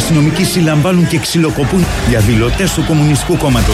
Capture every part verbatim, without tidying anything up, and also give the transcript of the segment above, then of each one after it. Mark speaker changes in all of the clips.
Speaker 1: αστυνομικοί συλλαμβάνουν και ξυλοκοπούν διαδηλωτές του Κομμουνιστικού Κόμματος.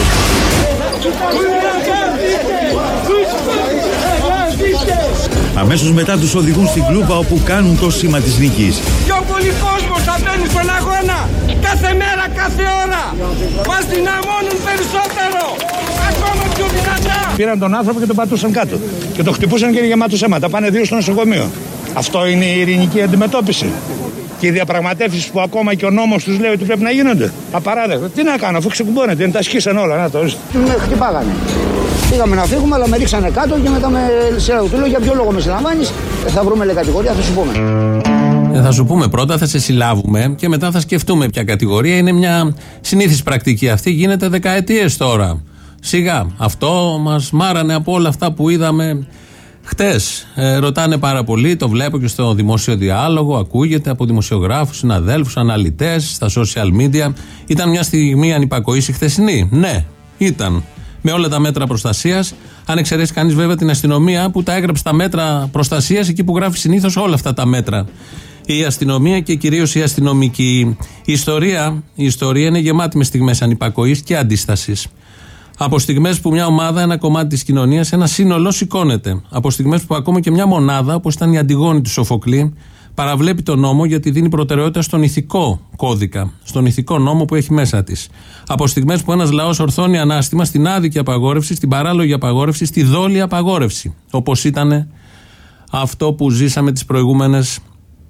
Speaker 1: Αμέσως μετά τους οδηγούν στην κλούβα όπου κάνουν το σήμα της νίκης.
Speaker 2: Πιο πολύ κόσμος θα μπαίνει στον αγώνα, κάθε μέρα, κάθε ώρα. Μας δυναμώνουν περισσότερο, ακόμα πιο δυνατά.
Speaker 3: Πήραν τον άνθρωπο και τον πατούσαν κάτω και το χτυπούσαν και είναι γεμάτο αίματα. Πάνε δύο στο νοσοκομείο. Αυτό είναι η ειρηνική αντιμετώπιση. Και οι διαπραγματεύσεις που ακόμα και ο νόμος τους λέει ότι πρέπει να γίνονται. Απαράδεκτο. Τι να κάνω, αφού ξεκουμπώνεται, δεν τα σκίσαν όλα. Να το.
Speaker 4: Με χτυπάγανε. Πήγαμε να φύγουμε, αλλά με ρίξανε κάτω και μετά με σειρά του λέω για ποιο λόγο με συλλαμβάνεις. Θα βρούμε λέει κατηγορία, θα σου πούμε.
Speaker 5: Ε, θα σου πούμε πρώτα, θα σε συλλάβουμε και μετά θα σκεφτούμε ποια κατηγορία. Είναι μια συνήθις πρακτική αυτή, γίνεται δεκαετίες τώρα. Σιγά, αυτό μας μάρανε από όλα αυτά που είδαμε χτες. Ε, ρωτάνε πάρα πολύ, το βλέπω και στο δημόσιο διάλογο, ακούγεται από δημοσιογράφους, συναδέλφους, αναλυτές, στα social media. Ήταν μια στιγμή ανυπακοής η χθεσινή. Ναι, ήταν. Με όλα τα μέτρα προστασίας. Αν εξαιρέσει κανείς βέβαια την αστυνομία που τα έγραψε τα μέτρα προστασίας εκεί που γράφει συνήθως όλα αυτά τα μέτρα. Η αστυνομία και κυρίως η αστυνομική. Η ιστορία, η ιστορία είναι γεμάτη με στιγμές ανυπακοής και αντίστασης. Από στιγμές που μια ομάδα, ένα κομμάτι της κοινωνίας, ένα σύνολο σηκώνεται. Από στιγμές που ακόμα και μια μονάδα, όπως ήταν η Αντιγόνη του Σοφοκλή, παραβλέπει τον νόμο γιατί δίνει προτεραιότητα στον ηθικό κώδικα, στον ηθικό νόμο που έχει μέσα της. Από στιγμές που ένας λαός ορθώνει ανάστημα στην άδικη απαγόρευση, στην παράλογη απαγόρευση, στη δόλια απαγόρευση. Όπως ήταν αυτό που ζήσαμε τις προηγούμενες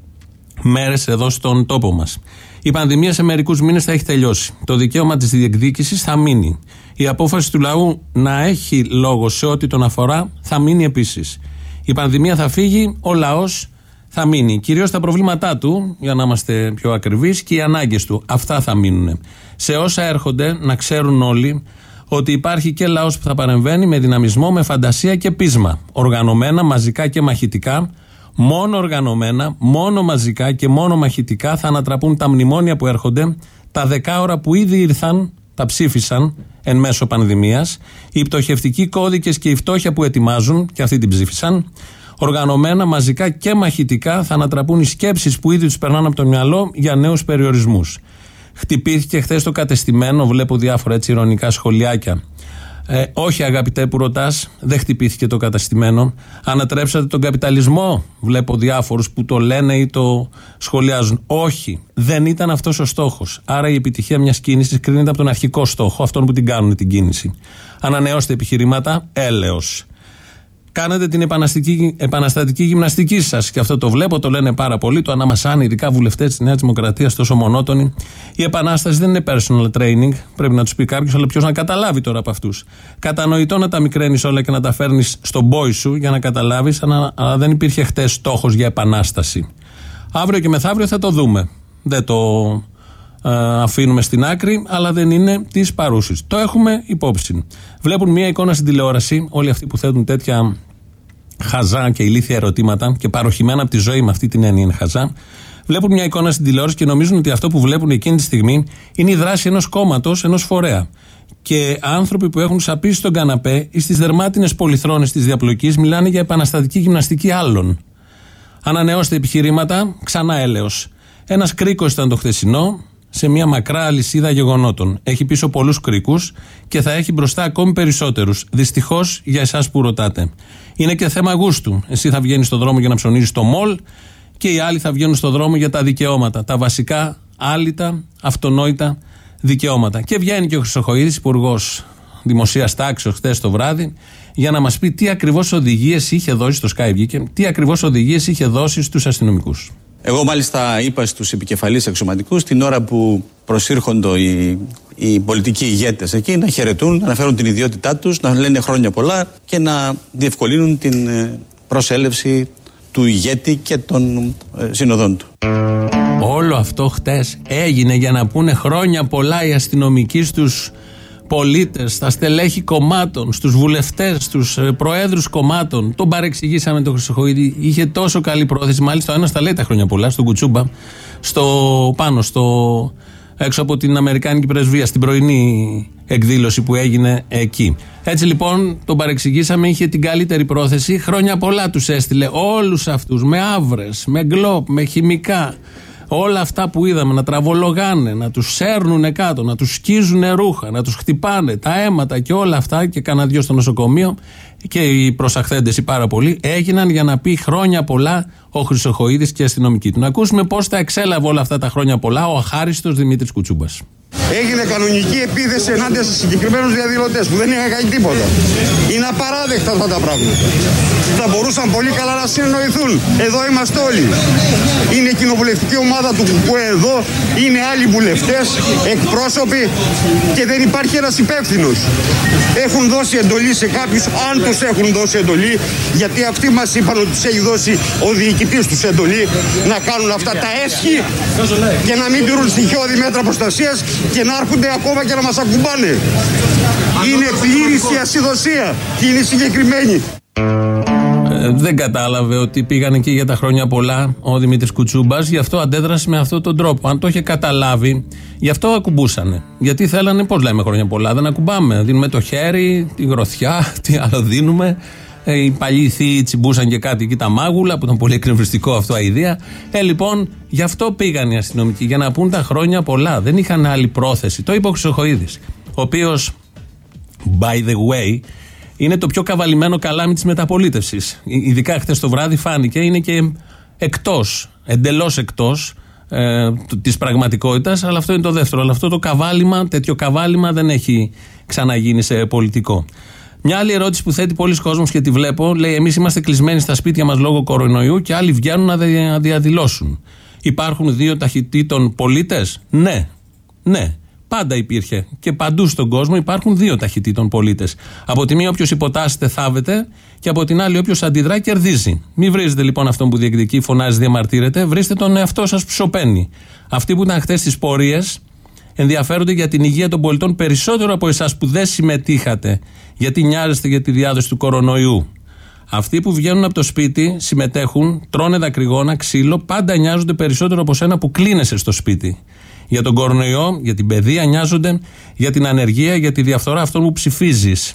Speaker 5: μέρες εδώ στον τόπο μας. Η πανδημία σε μερικούς μήνες θα έχει τελειώσει. Το δικαίωμα της διεκδίκησης θα μείνει. Η απόφαση του λαού να έχει λόγο σε ό,τι τον αφορά θα μείνει επίσης. Η πανδημία θα φύγει, ο λαός θα μείνει. Κυρίως τα προβλήματά του, για να είμαστε πιο ακριβείς, και οι ανάγκες του. Αυτά θα μείνουν. Σε όσα έρχονται, να ξέρουν όλοι ότι υπάρχει και λαός που θα παρεμβαίνει με δυναμισμό, με φαντασία και πείσμα. Οργανωμένα, μαζικά και μαχητικά. Μόνο οργανωμένα, μόνο μαζικά και μόνο μαχητικά θα ανατραπούν τα μνημόνια που έρχονται, τα δεκάωρα που ήδη ήρθαν, τα ψήφισαν εν μέσω πανδημίας, οι πτωχευτικοί κώδικες και η φτώχεια που ετοιμάζουν, και αυτοί την ψήφισαν. Οργανωμένα, μαζικά και μαχητικά θα ανατραπούν οι σκέψεις που ήδη τους περνάνε από το μυαλό για νέους περιορισμούς. Χτυπήθηκε χθες το κατεστημένο, βλέπω διάφορα έτσι ειρωνικά σχολιάκια. Ε, όχι αγαπητέ που ρωτάς, δεν χτυπήθηκε το καταστημένο. Ανατρέψατε τον καπιταλισμό, βλέπω διάφορους που το λένε ή το σχολιάζουν. Όχι, δεν ήταν αυτός ο στόχος. Άρα η επιτυχία μιας κίνησης κρίνεται από τον αρχικό στόχο, αυτόν που την κάνουν την κίνηση. Ανανεώστε επιχειρήματα, έλεος. Κάνετε την επαναστατική γυμναστική σας. Και αυτό το βλέπω, το λένε πάρα πολύ. Το αναμασάνε ειδικά βουλευτές της Νέας Δημοκρατίας, τόσο μονότονοι. Η επανάσταση δεν είναι personal training. Πρέπει να τους πει κάποιος, αλλά ποιος να καταλάβει τώρα από αυτούς. Κατανοητό να τα μικραίνεις όλα και να τα φέρνεις στον boy σου για να καταλάβεις, αλλά δεν υπήρχε χτες στόχος για επανάσταση. Αύριο και μεθαύριο θα το δούμε. Δεν το ε, αφήνουμε στην άκρη, αλλά δεν είναι της παρούσης. Το έχουμε υπόψη. Βλέπουν μια εικόνα στην τηλεόραση, όλοι αυτοί που θέτουν τέτοια χαζά και ηλίθια ερωτήματα και παροχημένα από τη ζωή με αυτή την έννοια είναι χαζά. Βλέπουν μια εικόνα στην τηλεόραση και νομίζουν ότι αυτό που βλέπουν εκείνη τη στιγμή είναι η δράση ενός κόμματος, ενός φορέα. Και άνθρωποι που έχουν σαπίσει στον καναπέ ή στις δερμάτινες πολυθρόνες της διαπλοκής μιλάνε για επαναστατική γυμναστική άλλων. Ανανεώστε επιχειρήματα, ξανά έλεος. Ένας κρίκος ήταν το χθεσινό, σε μια μακρά αλυσίδα γεγονότων. Έχει πίσω πολλούς κρίκους και θα έχει μπροστά ακόμη περισσότερους. Δυστυχώς για εσάς που ρωτάτε. Είναι και θέμα γούστου. Εσύ θα βγαίνεις στον δρόμο για να ψωνίζεις στο μολ και οι άλλοι θα βγαίνουν στον δρόμο για τα δικαιώματα. Τα βασικά, άλυτα, αυτονόητα δικαιώματα. Και βγαίνει και ο Χρυσοχοΐδης, υπουργός Δημοσίας Τάξης, χθες το βράδυ, για να μας πει τι ακριβώς οδηγίες είχε δώσει στο Sky βγήκε, τι ακριβώς οδηγίες είχε δώσει στους αστυνομικούς.
Speaker 6: Εγώ μάλιστα είπα στους επικεφαλείς αξιωματικούς την ώρα που προσήρχονται οι, οι πολιτικοί ηγέτες εκεί να χαιρετούν, να αναφέρουν την ιδιότητά τους, να λένε χρόνια πολλά και να διευκολύνουν την προσέλευση του ηγέτη και των ε, συνοδών του.
Speaker 5: Όλο αυτό χτες έγινε για να πούνε χρόνια πολλά οι αστυνομικοί στους πολίτες, στα στελέχη κομμάτων, στους βουλευτές, στους προέδρους κομμάτων. Τον παρεξηγήσαμε τον Χρυσοχοΐδη. Είχε τόσο καλή πρόθεση. Μάλιστα, ο ένας τα λέει τα χρόνια πολλά στον Κουτσούμπα, στο πάνω, στο έξω από την Αμερικάνικη πρεσβεία, στην πρωινή εκδήλωση που έγινε εκεί. Έτσι λοιπόν τον παρεξηγήσαμε. Είχε την καλύτερη πρόθεση. Χρόνια πολλά τους έστειλε όλους αυτούς με άβρες, με γκλόπ, με χημικά, Όλα αυτά που είδαμε να τραβολογάνε, να τους σέρνουνε κάτω, να τους σκίζουν ρούχα, να τους χτυπάνε τα αίματα και όλα αυτά, και κάνα δυο στο νοσοκομείο, και οι προσαχθέντες οι πάρα πολλοί, έγιναν για να πει χρόνια πολλά ο Χρυσοχοΐδης και η αστυνομική του. Να ακούσουμε πώς τα εξέλαβε όλα αυτά τα χρόνια πολλά ο αχάριστος Δημήτρης Κουτσούμπας.
Speaker 7: Έγινε κανονική επίθεση ενάντια σε συγκεκριμένους διαδηλωτές που δεν είχαν κάνει τίποτα. Είναι απαράδεκτα αυτά τα πράγματα. Θα μπορούσαν πολύ καλά να συνεννοηθούν. Εδώ είμαστε όλοι. Είναι η κοινοβουλευτική ομάδα του ΚΚΕ εδώ, είναι άλλοι βουλευτές, εκπρόσωποι, και δεν υπάρχει ένας υπεύθυνος. Έχουν δώσει εντολή σε κάποιους, αν τους έχουν δώσει εντολή, γιατί αυτοί μας είπαν ότι τους έχει δώσει ο διοικητής τους εντολή να κάνουν αυτά τα έσχη και να μην τηρούν στοιχειώδη μέτρα προστασίας και να έρχονται ακόμα και να μας ακουμπάνε. Είναι πλήρης η ασυδοσία και είναι συγκεκριμένη.
Speaker 5: Ε, δεν κατάλαβε ότι πήγαν εκεί για τα χρόνια πολλά ο Δημήτρης Κουτσούμπας, γι' αυτό αντέδρασε με αυτόν τον τρόπο. Αν το είχε καταλάβει, γι' αυτό ακουμπούσανε. Γιατί θέλανε, πώς λέμε χρόνια πολλά, δεν ακουμπάμε. Δίνουμε το χέρι, τη γροθιά, τι άλλο δίνουμε. Ε, οι παλιοί θείοι τσιμπούσαν και κάτι εκεί τα μάγουλα, που ήταν πολύ εκνευριστικό αυτό αηδία. Ε, λοιπόν, γι' αυτό πήγαν οι αστυνομικοί, για να πούν τα χρόνια πολλά. Δεν είχαν άλλη πρόθεση. Το είπε ο Χρυσοχοΐδης, ο οποίος, by the way, είναι το πιο καβαλημένο καλάμι της μεταπολίτευσης. Ειδικά χθες το βράδυ φάνηκε, είναι και εκτός, εντελώς εκτός ε, της πραγματικότητας, αλλά αυτό είναι το δεύτερο. Αλλά αυτό το καβάλιμα, τέτοιο καβάλιμα δεν έχει ξαναγίνει σε πολιτικό. Μια άλλη ερώτηση που θέτει πολλοί κόσμος και τη βλέπω, λέει: εμείς είμαστε κλεισμένοι στα σπίτια μας λόγω κορονοϊού και άλλοι βγαίνουν να διαδηλώσουν. Υπάρχουν δύο ταχυτήτων πολίτες? Ναι, ναι. Πάντα υπήρχε και παντού στον κόσμο υπάρχουν δύο ταχυτήτων πολίτες. Από τη μία όποιος υποτάσσεται θάβεται και από την άλλη όποιος αντιδρά κερδίζει. Μην βρίζετε λοιπόν αυτόν που διεκδικεί, φωνάζει, διαμαρτύρεται, βρίστε τον εαυτό σας που σωπαίνει. Αυτοί που ήταν χτες στις πορείες ενδιαφέρονται για την υγεία των πολιτών περισσότερο από εσάς που δεν συμμετείχατε, γιατί νοιάζεστε για τη διάδοση του κορονοϊού. Αυτοί που βγαίνουν από το σπίτι, συμμετέχουν, τρώνε δακρυγόνα, ξύλο, πάντα νοιάζονται περισσότερο από σένα που κλείνεσαι στο σπίτι. Για τον κορονοϊό, για την παιδεία, νοιάζονται για την ανεργία, για τη διαφθορά αυτών που ψηφίζεις.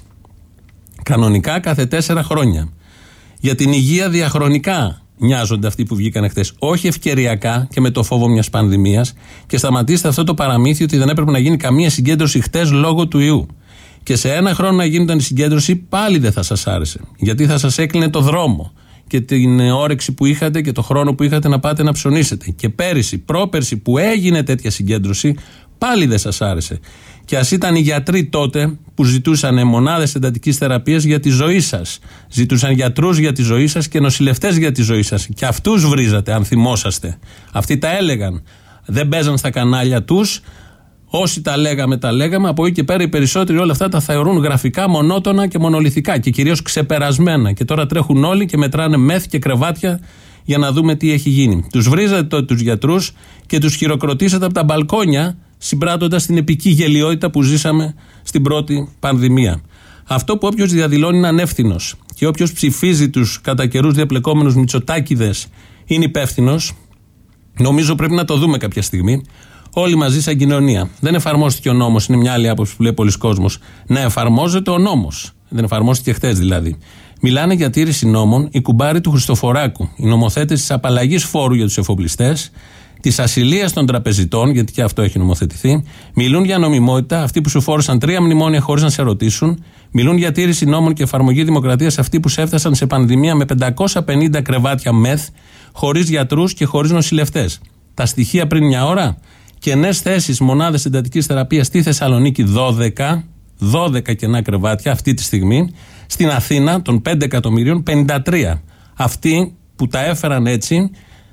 Speaker 5: Κανονικά κάθε τέσσερα χρόνια. Για την υγεία διαχρονικά νοιάζονται αυτοί που βγήκαν χτες. Όχι ευκαιριακά και με το φόβο μιας πανδημίας. Και σταματήστε αυτό το παραμύθι ότι δεν έπρεπε να γίνει καμία συγκέντρωση χτες λόγω του ιού. Και σε ένα χρόνο να γινόταν η συγκέντρωση, πάλι δεν θα σας άρεσε. Γιατί θα σας έκλεινε το δρόμο και την όρεξη που είχατε και το χρόνο που είχατε να πάτε να ψωνίσετε. Και πέρυσι, πρόπερσι που έγινε τέτοια συγκέντρωση, πάλι δεν σας άρεσε. Και ας ήταν οι γιατροί τότε που ζητούσαν μονάδες εντατικής θεραπείας για τη ζωή σας. Ζητούσαν γιατρούς για τη ζωή σας και νοσηλευτές για τη ζωή σας. Και αυτούς βρίζατε, αν θυμόσαστε. Αυτοί τα έλεγαν. Δεν παίζαν στα κανάλια τους. Όσοι τα λέγαμε, τα λέγαμε. Από εκεί και πέρα οι περισσότεροι όλα αυτά τα θεωρούν γραφικά, μονότονα και μονολυθικά και κυρίως ξεπερασμένα. Και τώρα τρέχουν όλοι και μετράνε μεθ και κρεβάτια για να δούμε τι έχει γίνει. Τους βρίζατε τότε τους γιατρούς και τους χειροκροτήσατε από τα μπαλκόνια, συμπράττοντας την επική γελιότητα που ζήσαμε στην πρώτη πανδημία. Αυτό που όποιος διαδηλώνει είναι ανεύθυνος και όποιος ψηφίζει τους κατά καιρούς διαπλεκόμενους μητσοτάκηδες είναι υπεύθυνος, νομίζω πρέπει να το δούμε κάποια στιγμή. Όλοι μαζί σαν κοινωνία. Δεν εφαρμόστηκε ο νόμος, είναι μια άλλη άποψη που λέει πολλοί κόσμος. Να εφαρμόζεται ο νόμος. Δεν εφαρμόστηκε χθες δηλαδή. Μιλάνε για τήρηση νόμων οι κουμπάροι του Χριστοφοράκου, οι νομοθέτες της απαλλαγής φόρου για τους εφοπλιστές, της ασυλίας των τραπεζιτών, γιατί και αυτό έχει νομοθετηθεί. Μιλούν για νομιμότητα αυτοί που σου φόρησαν τρία μνημόνια χωρίς να σε ρωτήσουν. Μιλούν για τήρηση νόμων και εφαρμογή δημοκρατίας αυτοί που σε έφτασαν σε πανδημία με πεντακόσια πενήντα κρεβάτια μεθ, χωρίς γιατρούς και χωρίς νοσηλευτές. Τα στοιχεία πριν μια ώρα. Κενές θέσεις μονάδες εντατικής θεραπείας στη Θεσσαλονίκη δώδεκα, δώδεκα κενά κρεβάτια αυτή τη στιγμή. Στην Αθήνα των πέντε εκατομμυρίων πενήντα τρία. Αυτοί που τα έφεραν έτσι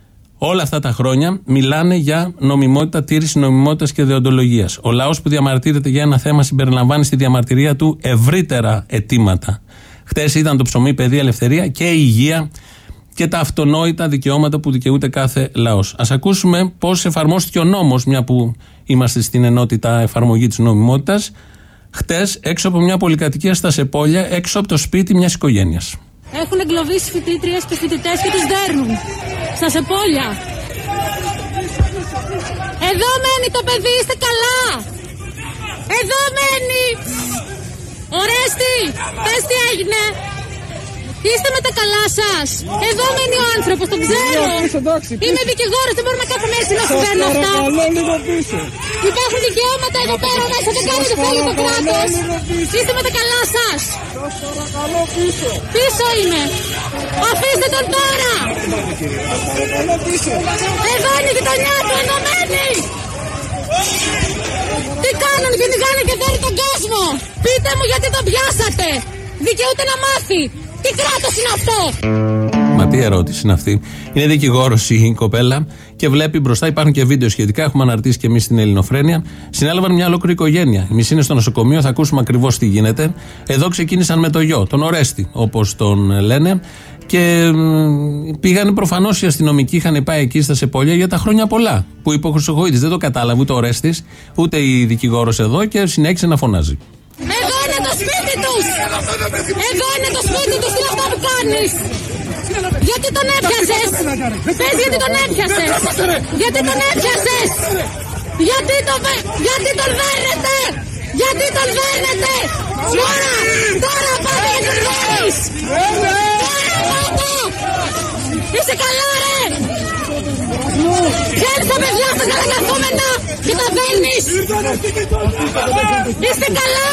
Speaker 5: όλα αυτά τα χρόνια μιλάνε για νομιμότητα, τήρηση νομιμότητας και δεοντολογίας. Ο λαός που διαμαρτύρεται για ένα θέμα συμπεριλαμβάνει στη διαμαρτυρία του ευρύτερα αιτήματα. Χτες ήταν το ψωμί, παιδεία, ελευθερία και η υγεία και τα αυτονόητα δικαιώματα που δικαιούται κάθε λαός. Ας ακούσουμε πώς εφαρμόστηκε ο νόμος, μια που είμαστε στην ενότητα εφαρμογή της νομιμότητας, χτες έξω από μια πολυκατοικία στα Σεπόλια, έξω από το σπίτι μιας οικογένειας.
Speaker 8: Έχουν εγκλωβίσει φοιτήτριες και φοιτητές και τους δέρνουν στα Σεπόλια. Εδώ μένει το παιδί, είστε καλά. Εδώ μένει. Ορέστη, πες τι έγινε. Είστε με τα καλά σας. Εδώ μένει ο άνθρωπος, τον ξέρω. Είμαι δικηγόρος, δεν μπορώ να κάθομαι έτσι να συμβαίνουν αυτά. Υπάρχουν δικαιώματα εδώ πέρα μέσα, δεν κάνει το θέλει το κράτος. Είστε με τα καλά σας. Πίσω είναι. Αφήστε τον τώρα. Εδώ είναι η γειτονιά του, ενωμένη. Τι κάνουν, κυνηγάνε και δέρνουν τον κόσμο. Πείτε μου γιατί τον πιάσατε. Δικαιούται να μάθει. Τι κράτος είναι αυτό.
Speaker 5: Μα τι ερώτηση είναι αυτή. Είναι δικηγόρος η κοπέλα και βλέπει μπροστά, υπάρχουν και βίντεο σχετικά. Έχουμε αναρτήσει και εμείς στην Ελληνοφρένεια. Συνέλαβαν μια ολόκληρη οικογένεια. Η μισή είναι στο νοσοκομείο, θα ακούσουμε ακριβώς τι γίνεται. Εδώ ξεκίνησαν με το γιο, τον Ορέστη, όπως τον λένε. Και πήγανε προφανώς οι αστυνομικοί, είχαν πάει εκεί στα Σεπόλια για τα χρόνια πολλά. Που είπε ο Χρυσοχοΐδης, δεν το κατάλαβε ούτε ο Ορέστης, ούτε η δικηγόρος εδώ και συνέχισε να φωνάζει.
Speaker 8: Εδώ είναι το σπίτι τους! Εδώ είναι το σπίτι τους, τι αυτό που κάνεις! Γιατί τον έπιασες! Πες γιατί τον έπιασες! Γιατί τον έπιασες! Γιατί τον, γιατί τον δέρνετε! Γιατί τον δέρνετε! Τώρα! Τώρα πάτε και τον δέρνεις! Τώρα πάτε! Είσαι καλά ρε! Βγαίνεις τα παιδιά στα καλακαθούμενα και τα δέρνεις! Είστε καλά!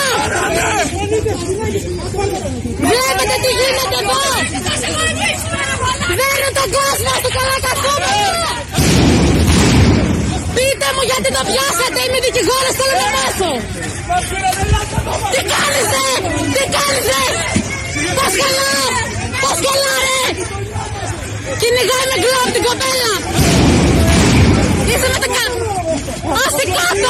Speaker 8: Βλέπετε τι γίνεται εδώ! Δέρνουν τον κόσμο στο καλακαθούμενα! Πείτε μου γιατί το πιάσατε, είμαι δικηγόρος, θέλω να μάθω! Τι κάνεις ρε! Τι κάνεις ρε! Πώς καλά! Πώς καλά ρε! Κυνηγάει με γκλόπ την κοπέλα! Είσαι με τα κάτω! Άστε κάτω!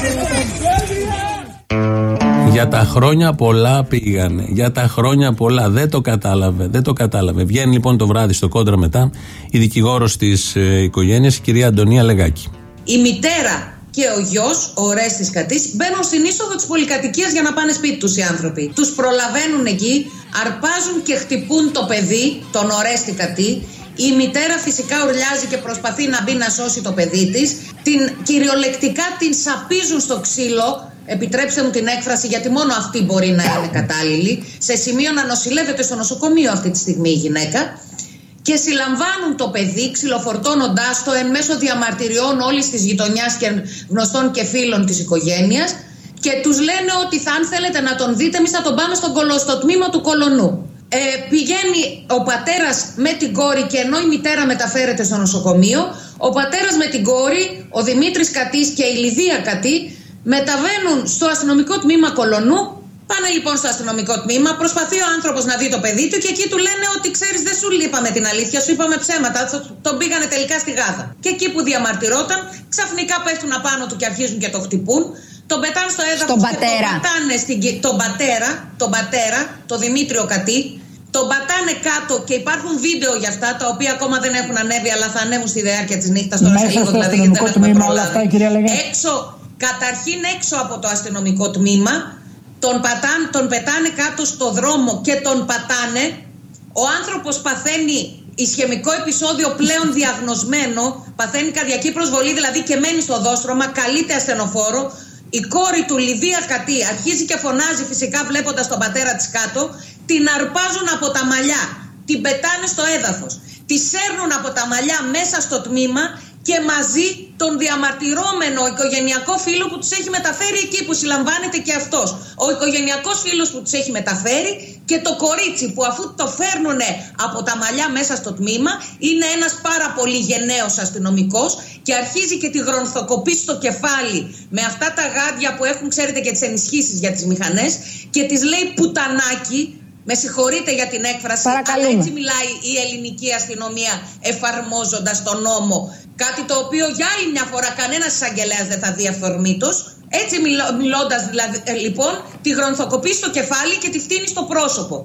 Speaker 5: Για τα χρόνια πολλά πήγανε. Για τα χρόνια πολλά. Δεν το κατάλαβε. Δεν το κατάλαβε. Βγαίνει λοιπόν το βράδυ στο Κόντρα μετά η δικηγόρος της ε, οικογένειας, η κυρία Αντωνία Λεγάκη.
Speaker 9: Η μητέρα και ο γιος, ο Ορέστης Κατής, μπαίνουν στην είσοδο της πολυκατοικίας για να πάνε σπίτι τους οι άνθρωποι. Τους προλαβαίνουν εκεί, αρπάζουν και χτυπούν το παιδί, τον Ορέστη Κατή. Η μητέρα φυσικά ουρλιάζει και προσπαθεί να μπει να σώσει το παιδί της. Την, κυριολεκτικά την σαπίζουν στο ξύλο, επιτρέψτε μου την έκφραση γιατί μόνο αυτή μπορεί να είναι κατάλληλη, σε σημείο να νοσηλεύεται στο νοσοκομείο αυτή τη στιγμή η γυναίκα. Και συλλαμβάνουν το παιδί ξυλοφορτώνοντάς το εν μέσω διαμαρτυριών όλης της γειτονιάς και γνωστών και φίλων της οικογένειας και τους λένε ότι θα, αν θέλετε να τον δείτε εμείς θα τον πάμε στον κολο, στο τμήμα του Κολονού. Ε, πηγαίνει ο πατέρας με την κόρη και ενώ η μητέρα μεταφέρεται στο νοσοκομείο, ο πατέρας με την κόρη, ο Δημήτρης Κατής και η Λιδία Κατή μεταβαίνουν στο αστυνομικό τμήμα Κολονού. Πάνε λοιπόν στο αστυνομικό τμήμα, προσπαθεί ο άνθρωπος να δει το παιδί του και εκεί του λένε ότι ξέρεις δεν σου είπαμε την αλήθεια, σου είπαμε ψέματα, τον πήγανε τελικά στη Γάζα. Και εκεί που διαμαρτυρόταν, ξαφνικά πέφτουν απάνω του και αρχίζουν και το χτυπούν. Τον πετάνε στο έδαφος και τον πατάνε στην, τον πατέρα, τον πατέρα, τον Δημήτριο Κατή. Τον πατάνε κάτω και υπάρχουν βίντεο για αυτά τα οποία ακόμα δεν έχουν ανέβει αλλά θα ανέβουν στη διάρκεια της νύχτας τώρα σε λίγο δηλαδή γιατί δεν έχουμε προλάβει. Έξω, καταρχήν έξω από το αστυνομικό τμήμα. Τον, πατάν, τον πετάνε κάτω στο δρόμο και τον πατάνε. Ο άνθρωπος παθαίνει ισχαιμικό επεισόδιο πλέον διαγνωσμένο, παθαίνει καρδιακή προσβολή δηλαδή και μένει στο δόστρωμα, καλείται ασθενοφόρο. Η κόρη του Λιδία Κατή αρχίζει και φωνάζει φυσικά βλέποντας τον πατέρα της κάτω, την αρπάζουν από τα μαλλιά, την πετάνε στο έδαφος, τη σέρνουν από τα μαλλιά μέσα στο τμήμα και μαζί τον διαμαρτυρόμενο οικογενειακό φίλο που τους έχει μεταφέρει εκεί που συλλαμβάνεται και αυτός. Ο οικογενειακός φίλος που τους έχει μεταφέρει και το κορίτσι που αφού το φέρνουνε από τα μαλλιά μέσα στο τμήμα είναι ένας πάρα πολύ γενναίος αστυνομικός και αρχίζει και τη γρονθοκοπεί στο κεφάλι με αυτά τα γάντια που έχουν ξέρετε και τις ενισχύσεις για τις μηχανές και της λέει πουτανάκι. Με συγχωρείτε για την έκφραση, αλλά έτσι μιλάει η ελληνική αστυνομία εφαρμόζοντας τον νόμο. Κάτι το οποίο για άλλη μια φορά κανένας εισαγγελέας δεν θα δει αυθορμήτως. Έτσι μιλώ, μιλώντας δηλαδή, ε, λοιπόν, τη γρονθοκοπεί στο κεφάλι και τη φτύνει στο πρόσωπο.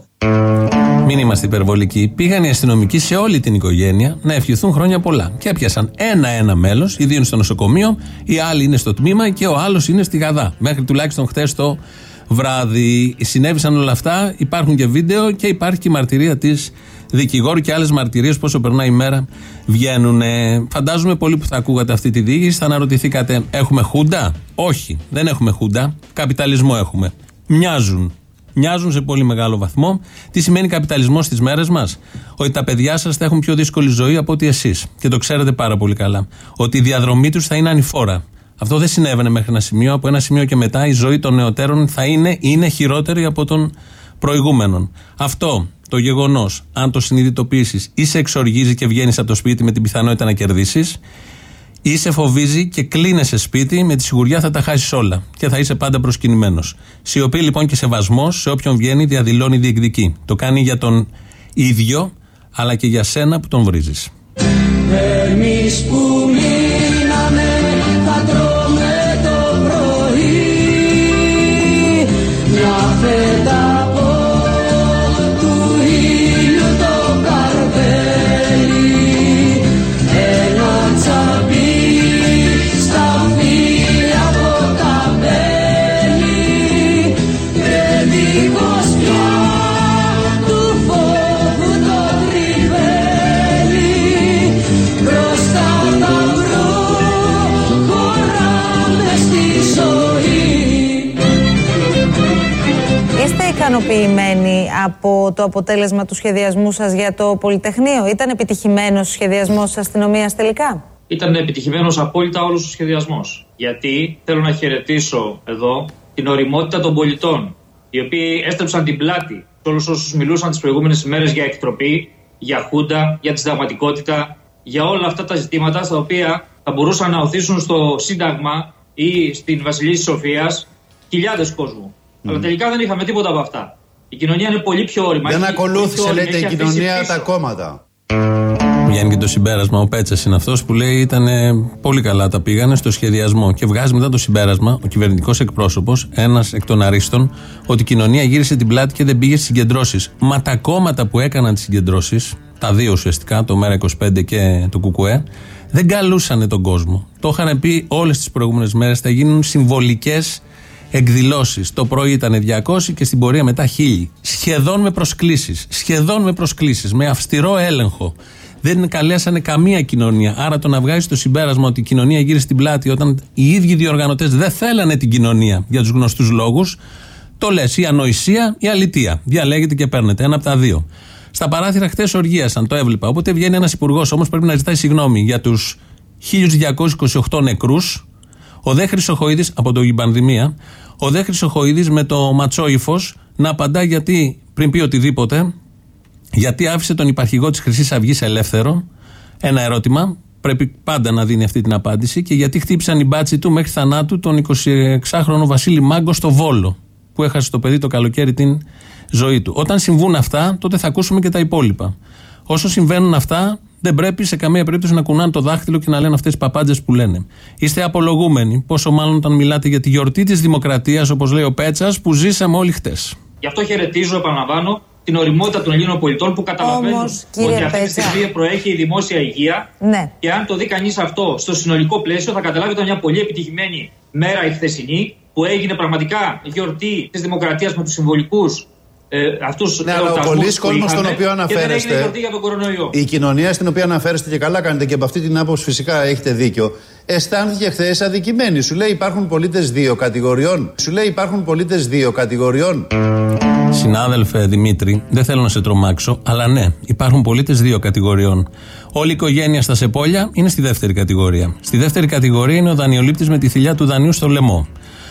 Speaker 5: Μην είμαστε υπερβολικοί. Πήγαν οι αστυνομικοί σε όλη την οικογένεια να ευχηθούν χρόνια πολλά. Και έπιασαν ένα-ένα μέλος, οι δύο είναι στο νοσοκομείο, οι άλλοι είναι στο τμήμα και ο άλλος είναι στη Γαδά. Μέχρι τουλάχιστον χθες το βράδυ. Συνέβησαν όλα αυτά, υπάρχουν και βίντεο και υπάρχει και η μαρτυρία της δικηγόρου και άλλες μαρτυρίες πόσο περνάει η μέρα βγαίνουν. Φαντάζομαι πολλοί που θα ακούγατε αυτή τη διήγηση θα αναρωτηθήκατε, έχουμε χούντα? Όχι, δεν έχουμε χούντα. Καπιταλισμό έχουμε. Μοιάζουν. Μοιάζουν σε πολύ μεγάλο βαθμό. Τι σημαίνει καπιταλισμός στις μέρες μας? Ότι τα παιδιά σας θα έχουν πιο δύσκολη ζωή από ότι εσείς. Και το ξέρετε πάρα πολύ καλά. Ότι η διαδρομή τους θα είναι ανηφόρα. Αυτό δεν συνέβαινε μέχρι ένα σημείο. Από ένα σημείο και μετά η ζωή των νεωτέρων θα είναι, είναι χειρότερη από των προηγούμενων. Αυτό το γεγονός, αν το συνειδητοποιήσεις, ή σε εξοργίζει και βγαίνεις από το σπίτι με την πιθανότητα να κερδίσεις, ή σε φοβίζει και κλείνεσαι σπίτι με τη σιγουριά θα τα χάσεις όλα και θα είσαι πάντα προσκυνημένος. Σιωπή λοιπόν και σεβασμός σε όποιον βγαίνει, διαδηλώνει, διεκδικεί. Το κάνει για τον ίδιο, αλλά και για σένα που τον βρίζεις.
Speaker 10: Εμείς που μείναμε θα τρώμε το πρωί μια φέτα από του ήλιου το καρβέλι, ένα τσαπί στα φύλλα από τα μπέλη και δίχως πια του φόβου το τριβέλι μπροστά τα προχωράμε στη ζωή.
Speaker 11: Είστε ικανοποιημένοι από το αποτέλεσμα του σχεδιασμού σας για το Πολυτεχνείο? Ήταν επιτυχημένος ο σχεδιασμός της αστυνομίας τελικά?
Speaker 12: Ήταν επιτυχημένος απόλυτα όλος ο σχεδιασμός. Γιατί θέλω να χαιρετήσω εδώ την ωριμότητα των πολιτών, οι οποίοι έστρεψαν την πλάτη σε όλους όσους μιλούσαν τις προηγούμενες ημέρες για εκτροπή, για χούντα, για τη συνταγματικότητα, για όλα αυτά τα ζητήματα στα οποία θα μπορούσαν να οθήσουν στο Σύνταγμα ή στην Βασιλική της Σοφίας χιλιάδες κόσμου. Mm. Αλλά τελικά δεν είχαμε τίποτα από αυτά. Η κοινωνία είναι πολύ πιο όρημα.
Speaker 13: Δεν ακολούθησε, λέτε, η κοινωνία τα κόμματα.
Speaker 5: Βγαίνει και το συμπέρασμα. Ο Πέτσας είναι αυτός που λέει ήταν πολύ καλά τα πήγανε στο σχεδιασμό. Και βγάζει μετά το συμπέρασμα ο κυβερνητικός εκπρόσωπος, ένας εκ των αρίστων, ότι η κοινωνία γύρισε την πλάτη και δεν πήγε στις συγκεντρώσεις. Μα τα κόμματα που έκαναν τις συγκεντρώσεις, τα δύο ουσιαστικά, το ΜΕΡΑ είκοσι πέντε και το ΚΚΕ, δεν καλούσανε τον κόσμο. Το είχαν πει όλες τις προηγούμενες μέρες, θα γίνουν συμβολικές εκδηλώσεις. Το πρωί ήταν διακόσιοι και στην πορεία μετά χίλιοι. Σχεδόν με προσκλήσεις. Σχεδόν με προσκλήσεις. Με αυστηρό έλεγχο. Δεν καλέσανε καμία κοινωνία. Άρα το να βγάζει το συμπέρασμα ότι η κοινωνία γύρισε στην πλάτη όταν οι ίδιοι διοργανωτές δεν θέλανε την κοινωνία για τους γνωστούς λόγους, το λες ή ανοησία ή αλητεία. Διαλέγετε και παίρνετε. Ένα από τα δύο. Στα παράθυρα χτες οργίασαν, το έβλεπα. Οπότε βγαίνει ένας υπουργός, όμως πρέπει να ζητάει συγγνώμη για τους χίλια διακόσιους είκοσι οκτώ νεκρούς. Ο Δε Χρυσοχοΐδης, από την πανδημία, ο Δε Χρυσοχοΐδης με το ματσό ύφος να απαντά γιατί, πριν πει οτιδήποτε, γιατί άφησε τον υπαρχηγό της Χρυσής Αυγής ελεύθερο. Ένα ερώτημα, πρέπει πάντα να δίνει αυτή την απάντηση. Και γιατί χτύπησαν οι μπάτσοι του μέχρι θανάτου τον εικοσιεξάχρονο Βασίλη Μάγκο στο Βόλο, που έχασε το παιδί το καλοκαίρι την ζωή του. Όταν συμβούν αυτά, τότε θα ακούσουμε και τα υπόλοιπα. Όσο συμβαίνουν αυτά, δεν πρέπει σε καμία περίπτωση να κουνάνε το δάχτυλο και να λένε αυτές τις παπάντζες που λένε. Είστε απολογούμενοι, πόσο μάλλον όταν μιλάτε για τη γιορτή της δημοκρατίας, όπως λέει ο Πέτσας, που ζήσαμε όλοι χτες.
Speaker 12: Γι' αυτό χαιρετίζω, επαναλαμβάνω, την ωριμότητα των Ελλήνων πολιτών που καταλαβαίνουν Όμως, ότι αυτή τη στιγμή προέχει η δημόσια υγεία. Ναι. Και αν το δει κανείς αυτό στο συνολικό πλαίσιο, θα καταλάβει ότι ήταν μια πολύ επιτυχημένη μέρα η χθεσινή, που έγινε πραγματικά γιορτή της δημοκρατίας με τους συμβολικούς. Ε, αυτούς
Speaker 13: ναι, αλλά ο πολλής κόσμος στον οποίο αναφέρεστε, η κοινωνία στην οποία αναφέρεστε και καλά κάνετε και από αυτή την άποψη φυσικά έχετε δίκιο, αισθάνθηκε χθες αδικημένη. Σου λέει υπάρχουν πολίτες δύο κατηγοριών. Σου λέει υπάρχουν πολίτες δύο κατηγοριών.
Speaker 5: Συνάδελφε Δημήτρη, δεν θέλω να σε τρομάξω, αλλά ναι, υπάρχουν πολίτες δύο κατηγοριών. Όλη η οικογένεια στα Σεπόλια είναι στη δεύτερη κατηγορία. Στη δεύτερη κατηγορία είναι ο δανειολήπτης με τη θηλιά του δανείου στο λαιμό.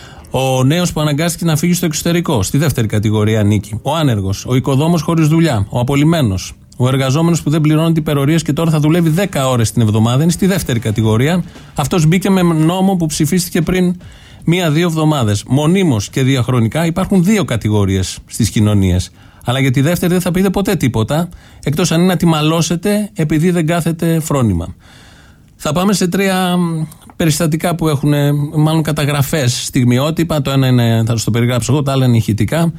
Speaker 5: Ο νέος που αναγκάστηκε να φύγει στο εξωτερικό, στη δεύτερη κατηγορία ανήκει. Ο άνεργος, ο οικοδόμος χωρίς δουλειά, ο απολυμμένος, ο εργαζόμενος που δεν πληρώνει υπερορίες και τώρα θα δουλεύει δέκα ώρες την εβδομάδα, είναι στη δεύτερη κατηγορία. Αυτός μπήκε με νόμο που ψηφίστηκε πριν μία-δύο εβδομάδες. Μονίμως και διαχρονικά υπάρχουν δύο κατηγορίες στις κοινωνίες. Αλλά για τη δεύτερη δεν θα πείτε ποτέ τίποτα, εκτός αν είναι να τη μαλώσετε επειδή δεν κάθετε φρόνημα. Θα πάμε σε τρία περιστατικά που έχουν μάλλον καταγραφές στιγμιότυπα. Το ένα είναι, θα το περιγράψω εγώ, το άλλο είναι ηχητικά.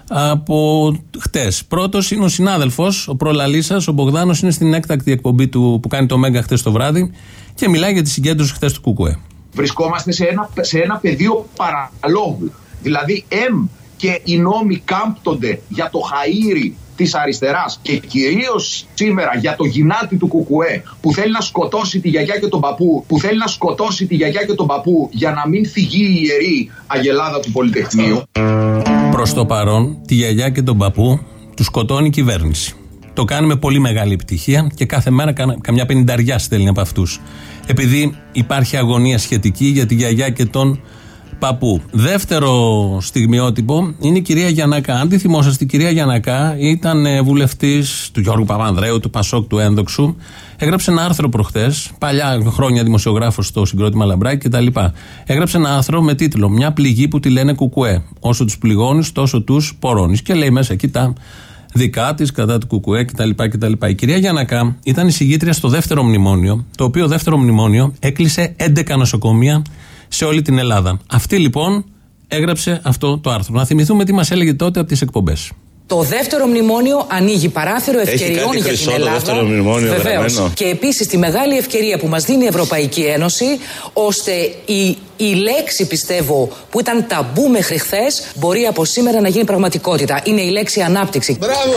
Speaker 5: Από χτες. Πρώτος είναι ο συνάδελφος, ο προλαλής σας, ο Μπογδάνος, είναι στην έκτακτη εκπομπή του που κάνει το Μέγκα χτες το βράδυ και μιλάει για τη συγκέντρωση χτες του ΚΚΕ.
Speaker 14: Βρισκόμαστε σε ένα, σε ένα πεδίο παραλόγου. Δηλαδή, εμ και οι νόμοι κάμπτονται για το χαΐρι της αριστεράς και κυρίως σήμερα για το γυνάτι του ΚΚΕ που θέλει να σκοτώσει τη γιαγιά και τον παππού, που θέλει να σκοτώσει τη γιαγιά και τον παππού για να μην θυγεί η ιερή αγελάδα του Πολυτεχνείου.
Speaker 5: Προς το παρόν, τη γιαγιά και τον παππού του σκοτώνει η κυβέρνηση. Το κάνει με πολύ μεγάλη επιτυχία και κάθε μέρα καμιά πενηνταριά στέλνει από αυτούς. Επειδή υπάρχει αγωνία σχετική για τη γιαγιά και τον παππού. Δεύτερο στιγμιότυπο είναι η κυρία Γιαννακά. Αν τη θυμόσαστε, η κυρία Γιαννακά ήταν βουλευτής του Γιώργου Παπανδρέου, του Πασόκ, του Ένδοξου. Έγραψε ένα άρθρο προχθές, παλιά χρόνια δημοσιογράφος στο Συγκρότημα Λαμπράκη κτλ. Έγραψε ένα άρθρο με τίτλο «Μια πληγή που τη λένε κουκουέ. Όσο τους πληγώνεις, τόσο τους πορώνεις». Και λέει μέσα εκεί τα δικά της κατά του κουκουέ κτλ. κτλ. Η κυρία Γιαννακά ήταν εισηγήτρια στο δεύτερο μνημόνιο, το οποίο δεύτερο μνημόνιο έκλεισε έντεκα νοσοκομεία σε όλη την Ελλάδα. Αυτή λοιπόν έγραψε αυτό το άρθρο. Να θυμηθούμε τι μας έλεγε τότε από τις εκπομπές.
Speaker 15: Το δεύτερο μνημόνιο ανοίγει παράθυρο ευκαιριών για την Ελλάδα. Βεβαίως. Και επίσης τη μεγάλη ευκαιρία που μας δίνει η Ευρωπαϊκή Ένωση, ώστε η, η λέξη, πιστεύω, που ήταν ταμπού μέχρι χθες, μπορεί από σήμερα να γίνει πραγματικότητα. Είναι η λέξη ανάπτυξη.
Speaker 7: Μπράβο!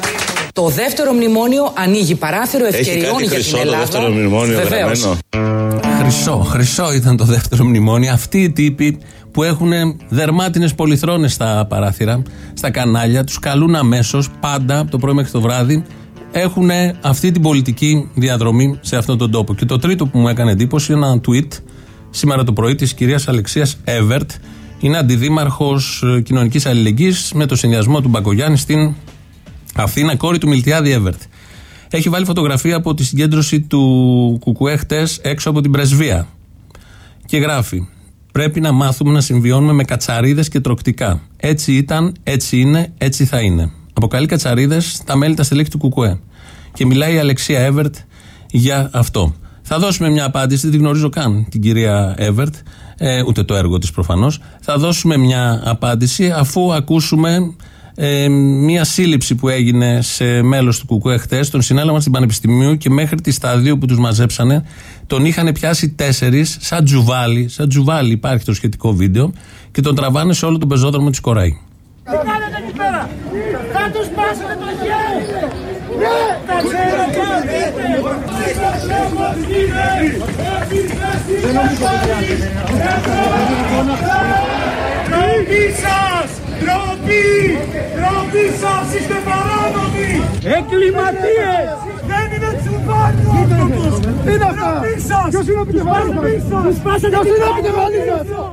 Speaker 15: Το δεύτερο μνημόνιο ανοίγει παράθυρο ευκαιριών για την Ελλάδα.
Speaker 7: Το δεύτερο μνημόνιο,
Speaker 15: βεβαίως.
Speaker 5: Χρυσό, χρυσό ήταν το δεύτερο μνημόνιο. Αυτοί οι τύποι που έχουν δερμάτινες πολυθρόνες στα παράθυρα, στα κανάλια, τους καλούν αμέσως πάντα από το πρωί μέχρι το βράδυ. Έχουν αυτή την πολιτική διαδρομή σε αυτόν τον τόπο. Και το τρίτο που μου έκανε εντύπωση είναι ένα tweet σήμερα το πρωί της κυρίας Αλεξίας Εύερτ. Είναι αντιδήμαρχος κοινωνικής αλληλεγγύης με το συνδυασμό του Μπακογιάννη στην Αθήνα, κόρη του Μιλτιάδη Εύερτ. Έχει βάλει φωτογραφία από τη συγκέντρωση του Κουκουέ χτες έξω από την πρεσβεία. Και γράφει: πρέπει να μάθουμε να συμβιώνουμε με κατσαρίδες και τροκτικά. Έτσι ήταν, έτσι είναι, έτσι θα είναι. Αποκαλεί κατσαρίδες τα μέλη, τα στελέχη του Κουκουέ. Και μιλάει η Αλεξία Εύερτ για αυτό. Θα δώσουμε μια απάντηση, δεν την γνωρίζω καν την κυρία Εύερτ, ε, ούτε το έργο της προφανώς. Θα δώσουμε μια απάντηση αφού ακούσουμε Ε, μία σύλληψη που έγινε σε μέλος του Κουκουέ χτες. Τον συνέλαβαν στην Πανεπιστημίου και μέχρι τη σταδίου που τους μαζέψανε τον είχαν πιάσει τέσσερις σαν τζουβάλι, σαν τζουβάλι υπάρχει το σχετικό βίντεο, και τον τραβάνε σε όλο τον πεζόδρομο της Κοράη.
Speaker 10: Τι κάνετε εκεί πέρα? Θα τους πάσετε το χέρι! Τα ξέρω Τροπή σας! Τροπή! Τροπή σας! Είστε παράνομοι!
Speaker 2: Εγκληματίες!
Speaker 10: Δεν είναι τσουβάλι ο άνθρωπος! Τι είναι αυτά? Ποιος είναι ο επικεφαλής σας? Ποιος είναι ο επικεφαλής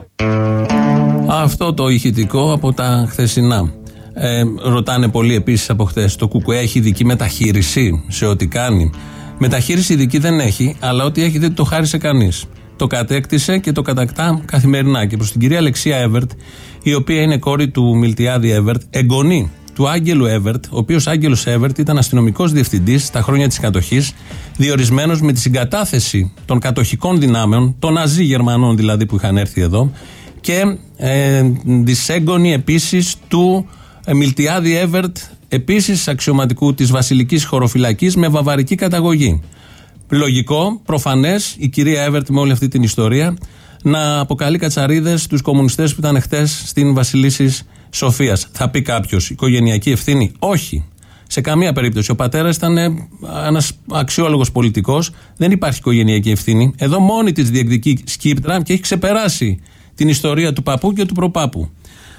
Speaker 10: σας?
Speaker 5: Αυτό το ηχητικό από τα χθεσινά. Ε, ρωτάνε πολλοί επίσης από χθες, το Κουκουέ έχει ειδική μεταχείριση σε ό,τι κάνει? Μεταχείριση ειδική δεν έχει, αλλά ό,τι έχει δεν το χάρισε κανείς. Το κατέκτησε και το κατακτά καθημερινά. Και προς την κυρία Αλεξία Εύερτ, η οποία είναι κόρη του Μιλτιάδη Εύερτ, εγγονή του Άγγελου Εύερτ, ο οποίος Άγγελος Εύερτ ήταν αστυνομικός διευθυντής στα χρόνια της κατοχής, διορισμένος με τη συγκατάθεση των κατοχικών δυνάμεων, των Ναζί Γερμανών δηλαδή που είχαν έρθει εδώ, και ε, δυσέγγονη επίσης του ε, Μιλτιάδη Εύερτ, επίσης αξιωματικού της Βασιλικής Χωροφυλακής με βαβαρική καταγωγή. Λογικό, προφανές, η κυρία Εύερτ με όλη αυτή την ιστορία να αποκαλεί κατσαρίδες τους κομμουνιστές που ήταν χτες στην Βασιλίσσης Σοφίας. Θα πει κάποιος, οικογενειακή ευθύνη? Όχι. Σε καμία περίπτωση. Ο πατέρας ήταν ένας αξιόλογος πολιτικός. Δεν υπάρχει οικογενειακή ευθύνη. Εδώ μόνη της διεκδικεί σκύπτρα και έχει ξεπεράσει την ιστορία του παππού και του προπάπου.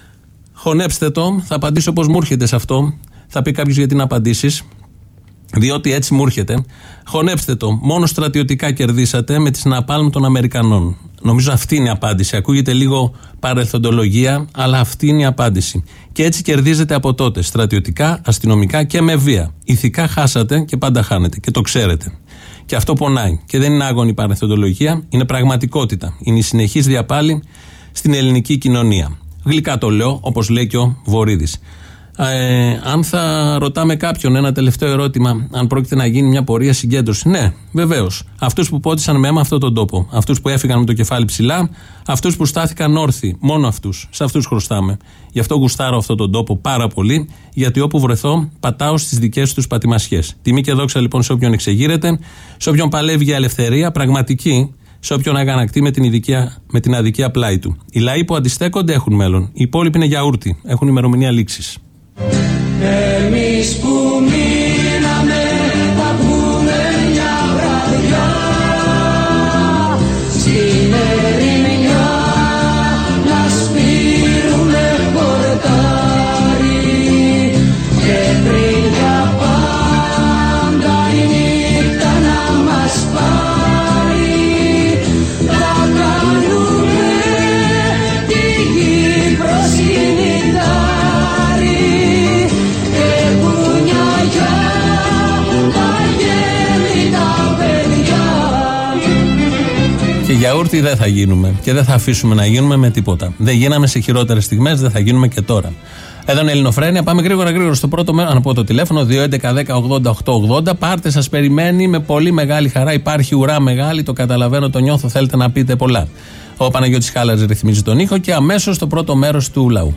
Speaker 5: Χωνέψτε το, θα απαντήσω όπως μου έρχεται σε αυτό. Θα πει κάποιος γιατί να απαντήσεις. Διότι έτσι μου έρχεται. Χωνέψτε το. Μόνο στρατιωτικά κερδίσατε με τις ναπάλμ των Αμερικανών. Νομίζω αυτή είναι η απάντηση. Ακούγεται λίγο παρελθοντολογία, αλλά αυτή είναι η απάντηση. Και έτσι κερδίζετε από τότε. Στρατιωτικά, αστυνομικά και με βία. Ηθικά χάσατε και πάντα χάνετε. Και το ξέρετε. Και αυτό πονάει. Και δεν είναι άγωνη παρελθοντολογία. Είναι πραγματικότητα. Είναι η συνεχής διαπάλη στην ελληνική κοινωνία. Γλυκά το λέω, όπως λέει και ο Βορίδης. Ε, αν θα ρωτάμε κάποιον ένα τελευταίο ερώτημα, αν πρόκειται να γίνει μια πορεία συγκέντρωση, ναι, βεβαίως. Αυτούς που πότισαν με αίμα αυτόν τον τόπο, αυτούς που έφυγαν με το κεφάλι ψηλά, αυτούς που στάθηκαν όρθιοι, μόνο αυτούς. Σε αυτούς χρωστάμε. Γι' αυτό γουστάρω αυτόν τον τόπο πάρα πολύ, γιατί όπου βρεθώ, πατάω στις δικές τους πατημασιές. Τιμή και δόξα λοιπόν σε όποιον εξεγείρεται, σε όποιον παλεύει για ελευθερία, πραγματική, σε όποιον αγανακτεί με την, ειδικία, με την αδικία πλάι του. Οι λαοί που αντιστέκονται έχουν μέλλον. Οι υπόλοιποι είναι γιαούρτι, έχουν ημερομηνία λήξης.
Speaker 10: Εμείς που μείναμε θα πούμε μια βραδιά στην ερημιά να σπείρουμε πορτά.
Speaker 5: Και γιαούρτι δεν θα γίνουμε. Και δεν θα αφήσουμε να γίνουμε με τίποτα. Δεν γίναμε σε χειρότερες στιγμές, δεν θα γίνουμε και τώρα. Εδώ είναι Ελληνοφρένεια. Πάμε γρήγορα γρήγορα στο πρώτο μέρο. Να πω το τηλέφωνο δύο έντεκα δέκα ογδόντα οκτώ ογδόντα. Πάρτε, σας περιμένει με πολύ μεγάλη χαρά. Υπάρχει ουρά μεγάλη, το καταλαβαίνω, το νιώθω. Θέλετε να πείτε πολλά. Ο Παναγιώτης Χάλας ρυθμίζει τον ήχο και αμέσως στο πρώτο μέρος του λαού.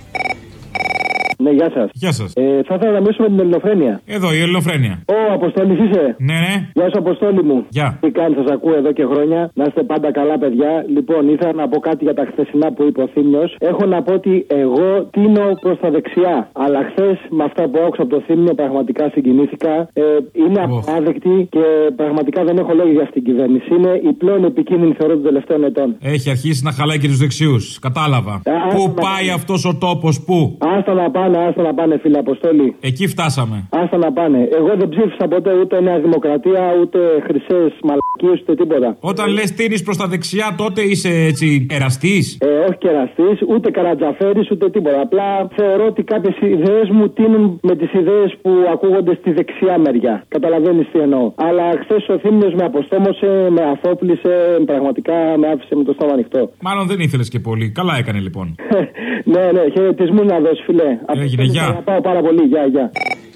Speaker 16: Ναι, γεια σας.
Speaker 5: Γεια σας.
Speaker 16: Ε, θα ήθελα να μιλήσουμε με την Ελληνοφρένεια.
Speaker 5: Εδώ η Ελληνοφρένεια.
Speaker 16: Ω, Αποστόλης είσαι.
Speaker 5: Ναι, ναι.
Speaker 16: Γεια σου, Αποστόλη μου.
Speaker 5: Γεια.
Speaker 16: Τι κάνεις, σας ακούω εδώ και χρόνια. Να είστε πάντα καλά, παιδιά. Λοιπόν, ήθελα να πω κάτι για τα χθεσινά που είπε ο Θήμιος. Έχω να πω ότι εγώ τίνω προς τα δεξιά. Αλλά χθες με αυτά που άκουσα από το Θήμιο πραγματικά συγκινήθηκα. Ε, είναι oh. απαράδεκτη και πραγματικά δεν έχω λόγια για αυτήν την κυβέρνηση. Είναι η πλέον επικίνδυνη θεωρώ των τελευταίων ετών.
Speaker 5: Έχει αρχίσει να χαλάει και τους δεξιούς. Κατάλαβα. Α, πού πάει αυτός ο τόπος, πού.
Speaker 16: Άστα να πάνε, άστα να πάνε, φίλε Αποστόλη.
Speaker 5: Εκεί φτάσαμε.
Speaker 16: Άστα να πάνε. Εγώ δεν ψήφισα ποτέ ούτε Νέα Δημοκρατία, ούτε χρυσές μαλακίες, ούτε τίποτα.
Speaker 5: Όταν λες τίνεις προς τα δεξιά, τότε είσαι έτσι εραστής.
Speaker 16: Ε, όχι και εραστής, ούτε καρατζαφέρης, ούτε τίποτα. Απλά θεωρώ ότι κάποιες ιδέες μου τίνουν με τις ιδέες που ακούγονται στη δεξιά μεριά. Καταλαβαίνεις τι εννοώ. Αλλά χθες ο Θήμιος με αποστόμωσε, με αφόπλησε, πραγματικά με άφησε με το στόμα ανοιχτό.
Speaker 5: Μάλλον δεν ήθελες και πολύ. Καλά έκανε λοιπόν.
Speaker 16: Ναι, ναι, χαιρετισμούς να δώσει, φιλέ.
Speaker 5: Έγινε, γεια.
Speaker 16: Πάω πάρα πολύ, γεια, γεια.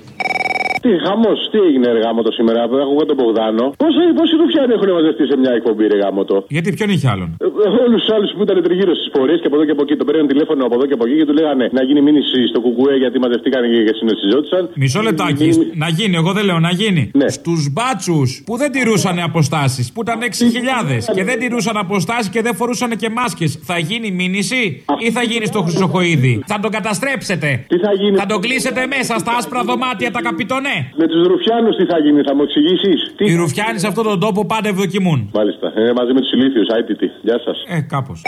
Speaker 17: Τι χαμός, τι έγινε ρε γάμοτο σήμερα, ακούγα τον Μπογδάνο. Πόσοι, πόσοι ρουφιάνοι έχουν μαζευτεί σε μια εκπομπή ρε γάμοτο.
Speaker 5: Γιατί ποιον είχε άλλον.
Speaker 17: Ε, όλους τους άλλους που ήταν τριγύρω στις πορείες και από εδώ και από εκεί. Τον παίρνουν τηλέφωνο από εδώ και από εκεί και του λέγανε να γίνει μήνυση στο κουκουέ γιατί μαζευτήκαν και συνοψιζόντουσαν.
Speaker 5: Μισό λεπτάκι. Μη... Να γίνει, εγώ δεν λέω να γίνει.
Speaker 17: Ναι.
Speaker 5: Στους μπάτσους που δεν τηρούσαν αποστάσεις, που ήταν έξι χιλιάδες και δεν τηρούσαν αποστάσεις και δεν φορούσαν και μάσκες, θα γίνει μήνυση ή θα γίνει στο Χρυσοχοΐδη. Θα τον καταστρέψετε.
Speaker 17: Τι θα γίνει.
Speaker 5: Θα τον κλείσετε μέσα στα άσπρα δωμάτια τα καπιτονέ.
Speaker 17: Με τους Ρουφιάνους τι θα γίνει, θα μου εξηγήσεις.
Speaker 5: Οι Ρουφιάνοι σε αυτόν τον τόπο πάντα ευδοκιμούν.
Speaker 17: Μάλιστα. Ε, μαζί με τους ηλίθιους, άιτητοι. Γεια σας.
Speaker 5: Ε, κάπως.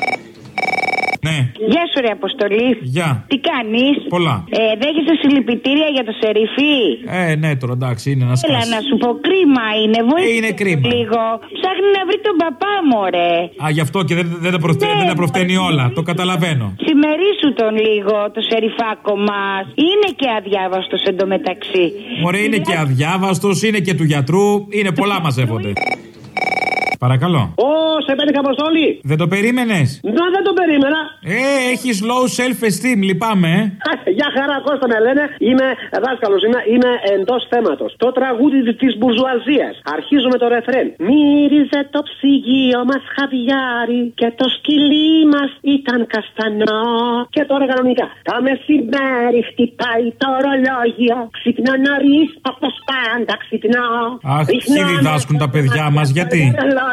Speaker 5: Ναι.
Speaker 18: Γεια σου, ρε Αποστολή.
Speaker 5: Γεια.
Speaker 18: Τι κάνεις.
Speaker 5: Πολλά.
Speaker 18: Ε, δέχεσαι συλληπιτήρια για το Σεριφί.
Speaker 5: Ε, ναι, τώρα εντάξει, είναι ένα σκάσι.
Speaker 18: Έλα να σου πω, κρίμα είναι. Βοήθησε
Speaker 5: ε, είναι κρίμα.
Speaker 18: λίγο. Ψάχνει να βρει τον παπά μου, ρε.
Speaker 5: Α, γι' αυτό και δεν, δεν, τα, προστε... ναι, δεν τα προφταίνει όλα. Το καταλαβαίνω.
Speaker 18: Συμμερίσου τον λίγο, το Σεριφάκο μας. Είναι και αδιάβαστος εντωμεταξύ.
Speaker 5: Μωρέ, είναι και αδιάβαστος, είναι και του γιατρού. Είναι πολλά μαζεύονται. Παρακαλώ.
Speaker 19: Ω, σε πέτυχα Αποστόλη.
Speaker 5: Δεν το περίμενες.
Speaker 19: Να, δεν το περίμενα.
Speaker 5: Ε, έχεις low self-esteem, λυπάμαι.
Speaker 19: Ε. Γεια χαρά, Κώστα με λένε. Είμαι δάσκαλος, είμαι, είμαι εντός θέματος. Το τραγούδι της μπουρζουαζίας. Αρχίζω με το ρεφρέν. Μύριζε το ψυγείο μας χαβιάρι και το σκυλί μας ήταν καστανό. Και τώρα κανονικά. Τα μεσημέρι χτυπάει το ρολόγιο. Ξυπνώ νωρίς, όπως πάντα ξυπνώ.
Speaker 5: Αχ, τι διδάσκουν τα παιδιά μας, γιατί.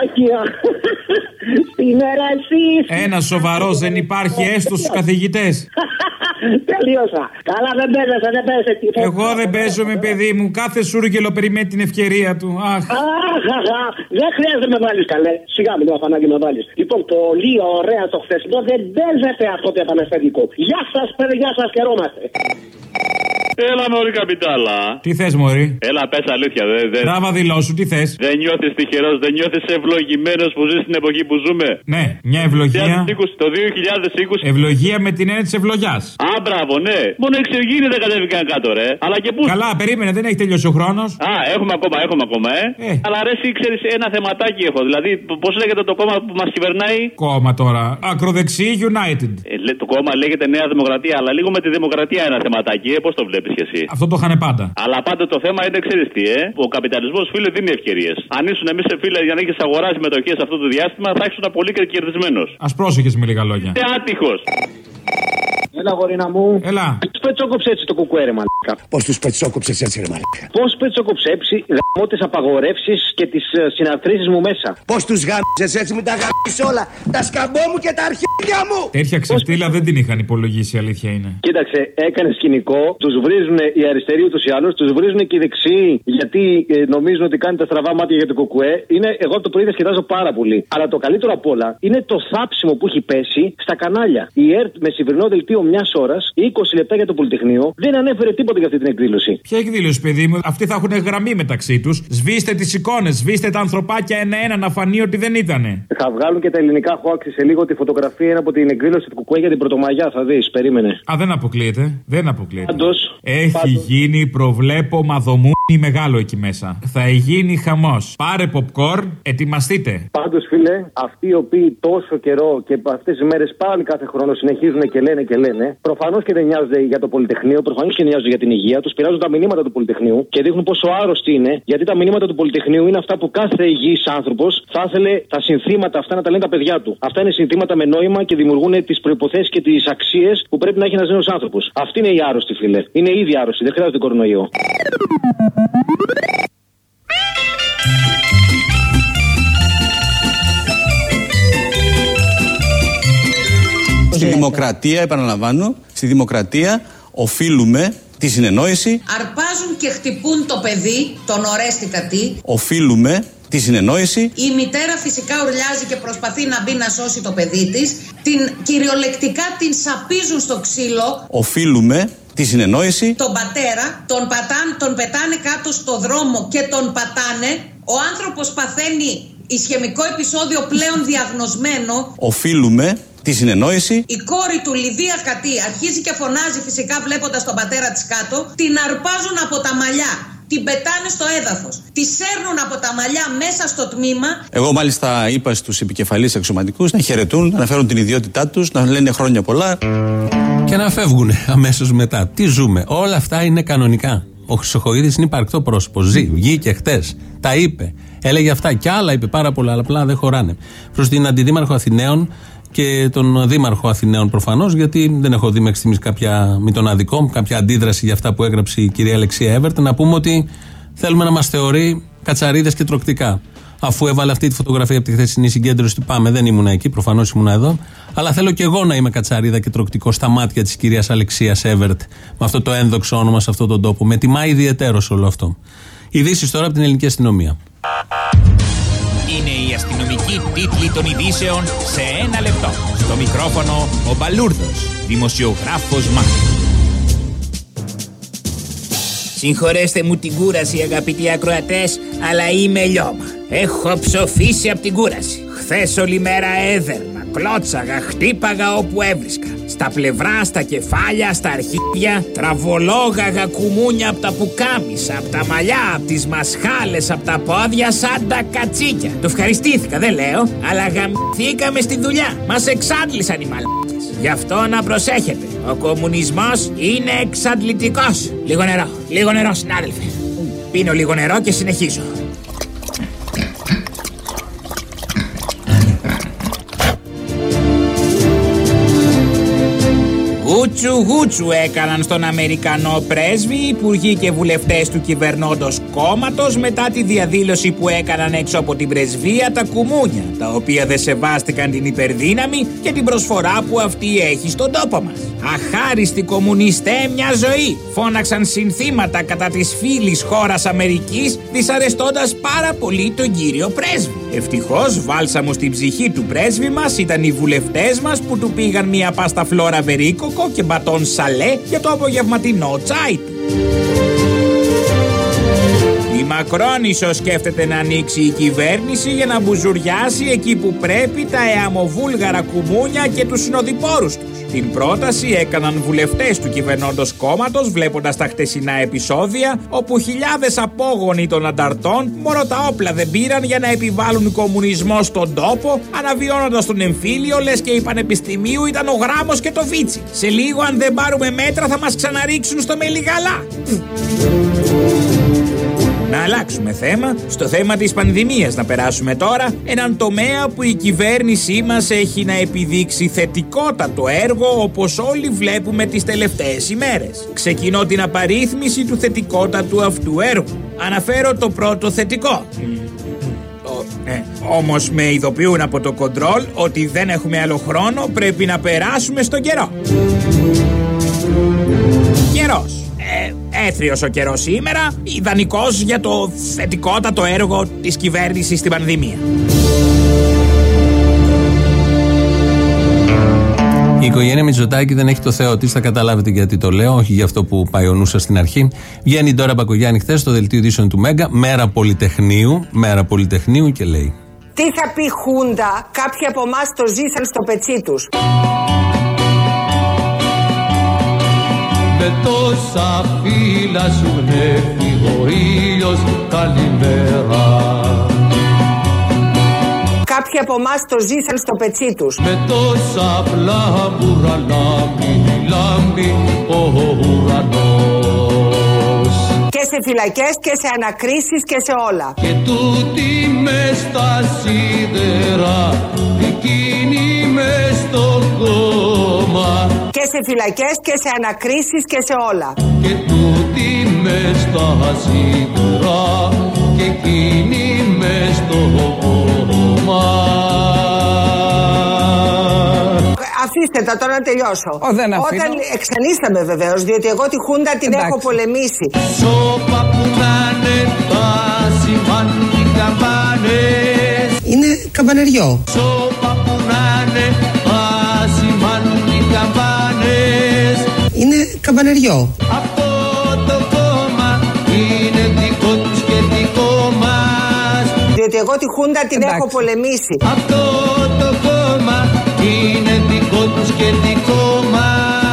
Speaker 5: Ένα σοβαρός δεν υπάρχει έστω στους καθηγητές.
Speaker 19: Τελείωσα. Καλά δεν παίζεσαι, δεν παίζεσαι.
Speaker 5: Εγώ δεν παίζω με παιδί μου. Κάθε σούργελο περιμένει την ευκαιρία του. Αχ.
Speaker 19: Δεν χρειάζεται να με βάλεις καλέ. Σιγά μην το αφανάκι να βάλεις. Λοιπόν, πολύ ωραία το χθεσινό δεν παίζεται αυτό το επαναστατικό. Γεια σας παιδιά, σας χαιρόμαστε.
Speaker 20: Έλα μωρή καπιτάλα.
Speaker 5: Τι θες μωρή.
Speaker 20: Έλα πες αλήθεια δε, δε.
Speaker 5: Τράβα δηλώσου τι θες.
Speaker 20: Δεν νιώθεις τυχερός, δεν νιώθεις ευλογημένος που ζεις στην εποχή που ζούμε.
Speaker 5: Ναι, μια ευλογία.
Speaker 20: Το δύο χιλιάδες είκοσι.
Speaker 5: Ευλογία με την έννοια της ευλογιάς.
Speaker 20: Α, μπράβο, ναι. Μόνο εξωγήινοι δεν κατέβηκαν κάτω, ρε. Αλλά και πού.
Speaker 5: Καλά, περίμενε, δεν έχει τελειώσει ο χρόνος.
Speaker 20: Α, έχουμε ακόμα, έχουμε ακόμα, ε. ε. Αλλά ρε, εσύ ξέρεις ένα θεματάκι έχω. Δηλαδή, πώς λέγεται το κόμμα που μας κυβερνάει.
Speaker 5: Κόμμα τώρα. Ακροδεξί United.
Speaker 20: Ε, το κόμμα λέγεται Νέα Δημοκρατία, αλλά λίγο με τη δημοκρατία ένα θεματάκι, ε. Πώς το βλέπεις κι εσύ.
Speaker 5: Αυτό το είχαν πάντα.
Speaker 20: Αλλά πάντα το θέμα είναι, ξέρεις τι, ε. Ο καπιταλισμός, φίλε, δίνει ευκαιρίες. Αν ήσουν εμείς, φίλε, για να έχεις αγοράσει μετοχές αυτό το διάστημα, θα ήσουν πολύ κερδισμένος.
Speaker 5: Ας πρόσεχες με λίγα λόγια.
Speaker 20: Ε, άτυχος.
Speaker 19: Έλα, γορίνα μου.
Speaker 5: Έλα.
Speaker 19: Τους πετσόκοψε έτσι το κουκουέ, ρε μαλάκα.
Speaker 3: Πώς τους πετσόκοψες έτσι, ρε μαλάκα.
Speaker 19: Πώς πετσόκοψε έτσι, γαμώ τις απαγορεύσεις και τις uh, συναρτήσεις μου μέσα.
Speaker 3: Πώς τους γάμισες έτσι, μου τα γάμισες όλα. Τα σκαμπό μου και τα αρχίδια μου.
Speaker 5: Τέτοια ξεφτύλα δεν την είχαν υπολογίσει, η αλήθεια είναι.
Speaker 19: Κοίταξε, έκανε σκηνικό, τους βρίζουν οι αριστεροί ούτως ή άλλως, τους βρίζουν και οι δεξιοί γιατί ε, νομίζουν ότι κάνει τα στραβά μάτια για το κουκουέ. Είναι, εγώ το πρωί διασκεδάζω πάρα πολύ. Αλλά το καλύτερο απ' όλα είναι το θάψιμο που έχει πέσει στα κανάλια. Η ΕΡΤ με σημερινό δελτίο μια ώρα, είκοσι λεπτά για το Πολυτεχνείο, δεν ανέφερε τίποτα για αυτή την εκδήλωση.
Speaker 5: Ποια εκδήλωση, παιδί μου, αυτοί θα έχουν γραμμή μεταξύ τους. Σβήστε τις εικόνες, σβήστε τα ανθρωπάκια ένα-ένα να φανεί ότι δεν ήτανε.
Speaker 19: Θα βγάλουν και τα ελληνικά χώαξη σε λίγο τη φωτογραφία είναι από την εκδήλωση του Κουκουέ για την Πρωτομαγιά, θα δεις, περίμενε.
Speaker 5: Α, δεν αποκλείεται. Δεν αποκλείεται.
Speaker 19: Πάντως,
Speaker 5: έχει
Speaker 19: πάντως...
Speaker 5: γίνει προβλέπωμα δομού
Speaker 12: είναι μεγάλο εκεί μέσα. Θα γίνει χαμός. Πάρε popcorn, ετοιμαστείτε.
Speaker 16: Πάντως, φίλε, αυτοί οι οποίοι τόσο καιρό και αυτές τις μέρες πάλι κάθε χρόνο συνεχίζουν και λένε και λένε, προφανώς και δεν νοιάζονται για το Πολυτεχνείο, προφανώς και νοιάζονται για την υγεία τους, πειράζουν τα μηνύματα του Πολυτεχνείου και δείχνουν πόσο άρρωστοι είναι, γιατί τα μηνύματα του Πολυτεχνείου είναι αυτά που κάθε υγιής άνθρωπος θα ήθελε τα συνθήματα αυτά να τα λένε τα παιδιά του. Αυτά είναι συνθήματα με νόημα και δημιουργούν τις προϋποθέσεις και τις αξίες που πρέπει να έχει ένας νέος άνθρωπος. Αυτή είναι η άρρωστη, φίλε. Είναι ήδη άρρωστη, δεν χρειάζεται κορονοϊό.
Speaker 6: Στη δημοκρατία, επαναλαμβάνω, στη δημοκρατία οφείλουμε τη συνεννόηση.
Speaker 9: Αρπάζουν και χτυπούν το παιδί, τον ορέστηκα τι.
Speaker 6: Οφείλουμε τη συνεννόηση.
Speaker 9: Η μητέρα φυσικά ουρλιάζει και προσπαθεί να μπει να σώσει το παιδί της. Την κυριολεκτικά την σαπίζουν στο ξύλο.
Speaker 6: Οφείλουμε τη συνεννόηση.
Speaker 9: Τον πατέρα τον, πατάν, τον πετάνε κάτω στο δρόμο και τον πατάνε. Ο άνθρωπος παθαίνει ισχαιμικό επεισόδιο πλέον διαγνωσμένο.
Speaker 6: Οφείλουμε τη συνεννόηση.
Speaker 9: Η κόρη του, Λιδία Κατή, αρχίζει και φωνάζει φυσικά βλέποντας τον πατέρα της κάτω. Την αρπάζουν από τα μαλλιά. Την πετάνε στο έδαφος. Τη σέρνουν από τα μαλλιά μέσα στο τμήμα.
Speaker 6: Εγώ μάλιστα είπα στους επικεφαλείς αξιωματικούς να χαιρετούν, να αναφέρουν την ιδιότητά τους, να λένε χρόνια πολλά.
Speaker 5: Και να φεύγουν αμέσως μετά. Τι ζούμε. Όλα αυτά είναι κανονικά. Ο Χρυσοχοΐδης είναι υπαρκτό πρόσωπο. Ζει, βγήκε χτες. Τα είπε. Έλεγε αυτά και άλλα, είπε πάρα πολλά, αλλά απλά δεν χωράνε. Προς την Αντιδήμαρχο Αθηναίων και τον Δήμαρχο Αθηναίων προφανώς, γιατί δεν έχω δει μέχρι στιγμής κάποια μη τον αδικό, κάποια αντίδραση για αυτά που έγραψε η κυρία Αλεξία Εύερτ, να πούμε ότι θέλουμε να μας θεωρεί κατσαρίδες και τροκτικά. Αφού έβαλε αυτή τη φωτογραφία από τη χθεσινή συγκέντρωση του Πάμε, δεν ήμουνα εκεί, προφανώς ήμουνα εδώ. Αλλά θέλω και εγώ να είμαι κατσαρίδα και τροκτικό στα μάτια της κυρίας Αλεξίας Εύερτ, με αυτό το ένδοξο όνομα σε αυτόν τον τόπο. Με τιμάει ιδιαιτέρως όλο αυτό. Ειδήσεις τώρα από την ελληνική αστυνομία.
Speaker 21: Είναι η αστυνομική τίτλη των ειδήσεων σε ένα λεπτό. Στο μικρόφωνο ο Μπαλούρδος, δημοσιογράφος Μάρκος.
Speaker 22: Συγχωρέστε μου την κούραση, αγαπητοί ακροατές, αλλά είμαι λιώμα. Έχω ψοφήσει από την κούραση. Χθες όλη μέρα έδερμα, κλώτσαγα, χτύπαγα όπου έβρισκα. Στα πλευρά, στα κεφάλια, στα αρχίδια, τραβολόγαγα κουμούνια από τα πουκάμισα, από τα μαλλιά, από τις μασχάλες, από τα πόδια σαν τα κατσίκια. Το ευχαριστήθηκα, δεν λέω, αλλά γαμηθήκαμε στη δουλειά. Μας εξάντλησαν οι μαλάκες. Γι' αυτό να προσέχετε. Ο κομμουνισμός είναι εξαντλητικός. Λίγο νερό, λίγο νερό, συνάδελφε. Πίνω λίγο νερό και συνεχίζω. Γούτσου γούτσου έκαναν στον Αμερικανό πρέσβη οι υπουργοί και βουλευτές του κυβερνώντος κόμματος μετά τη διαδήλωση που έκαναν έξω από την πρεσβεία τα κουμούνια, τα οποία δεν σεβάστηκαν την υπερδύναμη και την προσφορά που αυτή έχει στον τόπο μας. Αχάριστοι κομμουνιστέ μια ζωή, φώναξαν συνθήματα κατά της φίλης χώρας Αμερικής, δυσαρεστώντας πάρα πολύ τον κύριο πρέσβη. Ευτυχώς βάλσαμο στην ψυχή του πρέσβη μας ήταν οι βουλευτές μας που του πήγαν μια πάστα φλόρα βερίκοκο και μπατόν σαλέ για το απογευματινό τσάι του. Η Μακρόν ίσως σκέφτεται να ανοίξει η κυβέρνηση για να μπουζουριάσει εκεί που πρέπει τα εαμοβούλγαρα κουμούνια και τους συνοδοιπόρους τους. Την πρόταση έκαναν βουλευτές του κυβερνώντος κόμματος βλέποντας τα χτεσινά επεισόδια όπου χιλιάδες απόγονοι των ανταρτών μόνο τα όπλα δεν πήραν για να επιβάλλουν κομμουνισμό στον τόπο, αναβιώνοντας τον εμφύλιο λες και η Πανεπιστημίου ήταν ο Γράμμος και το Βίτσι. Σε λίγο αν δεν πάρουμε μέτρα θα μας ξαναρίξουν στο μελιγαλά. Να αλλάξουμε θέμα, στο θέμα της πανδημίας να περάσουμε τώρα, έναν τομέα που η κυβέρνησή μας έχει να επιδείξει θετικότατο έργο όπως όλοι βλέπουμε τις τελευταίες ημέρες. Ξεκινώ την απαρίθμηση του θετικότατου αυτού έργου. Αναφέρω το πρώτο θετικό. Ε, όμως με ειδοποιούν από το κοντρόλ ότι δεν έχουμε άλλο χρόνο, πρέπει να περάσουμε στον καιρό. Καιρός. Ε, έθριος ο καιρός σήμερα, ιδανικός για το θετικότατο έργο της κυβέρνησης στην πανδημία.
Speaker 5: Η οικογένεια Μητσοτάκη δεν έχει το Θεό της, θα καταλάβετε γιατί το λέω, όχι για αυτό που πάει ο νους σας στην αρχή. Βγαίνει τώρα Μπακογιάννη χθες στο δελτίο ειδήσεων του Μέγκα, μέρα Πολυτεχνείου, μέρα Πολυτεχνείου και λέει:
Speaker 23: τι θα πει Χούντα, κάποιοι από εμάς το ζήσαν στο πετσί τους.
Speaker 10: Με τόσα φύλλα σου γνέφει
Speaker 1: ο ήλιος καλημέρα.
Speaker 23: Κάποιοι από εμάς το ζήσαν στο πετσί τους.
Speaker 1: Με τόσα πλάμπουρα λάμπει, λάμπει ο ουρανός.
Speaker 23: Και σε φυλακές και σε ανακρίσεις και σε όλα.
Speaker 1: Και τούτη μες στα σίδερα, εκείνη μες στο κόμμα.
Speaker 23: Και σε φυλακές και σε ανακρίσεις και σε όλα.
Speaker 1: Και τούτη μες στα σίδερα, και εκείνη μες στο κόμμα.
Speaker 23: Αφήστε τα τώρα να τελειώσω.
Speaker 4: Ο, δεν
Speaker 23: Όταν εξανίσταμε βεβαίως, διότι εγώ τη Χούντα την
Speaker 4: Εντάξει.
Speaker 23: έχω πολεμήσει.
Speaker 1: Σώπα που να είναι τα σημάνουν οι καμπάνες.
Speaker 23: Είναι καμπανεριό.
Speaker 1: Σώπα που να είναι τα σημάνουν οι καμπάνες.
Speaker 23: Είναι καμπανεριό.
Speaker 1: Αυτό το κόμμα είναι δικό τους και δικό μας.
Speaker 23: Διότι εγώ τη Χούντα την
Speaker 4: Εντάξει.
Speaker 23: έχω πολεμήσει.
Speaker 1: Αυτό το κόμμα είναι δικό τους και δικό μας.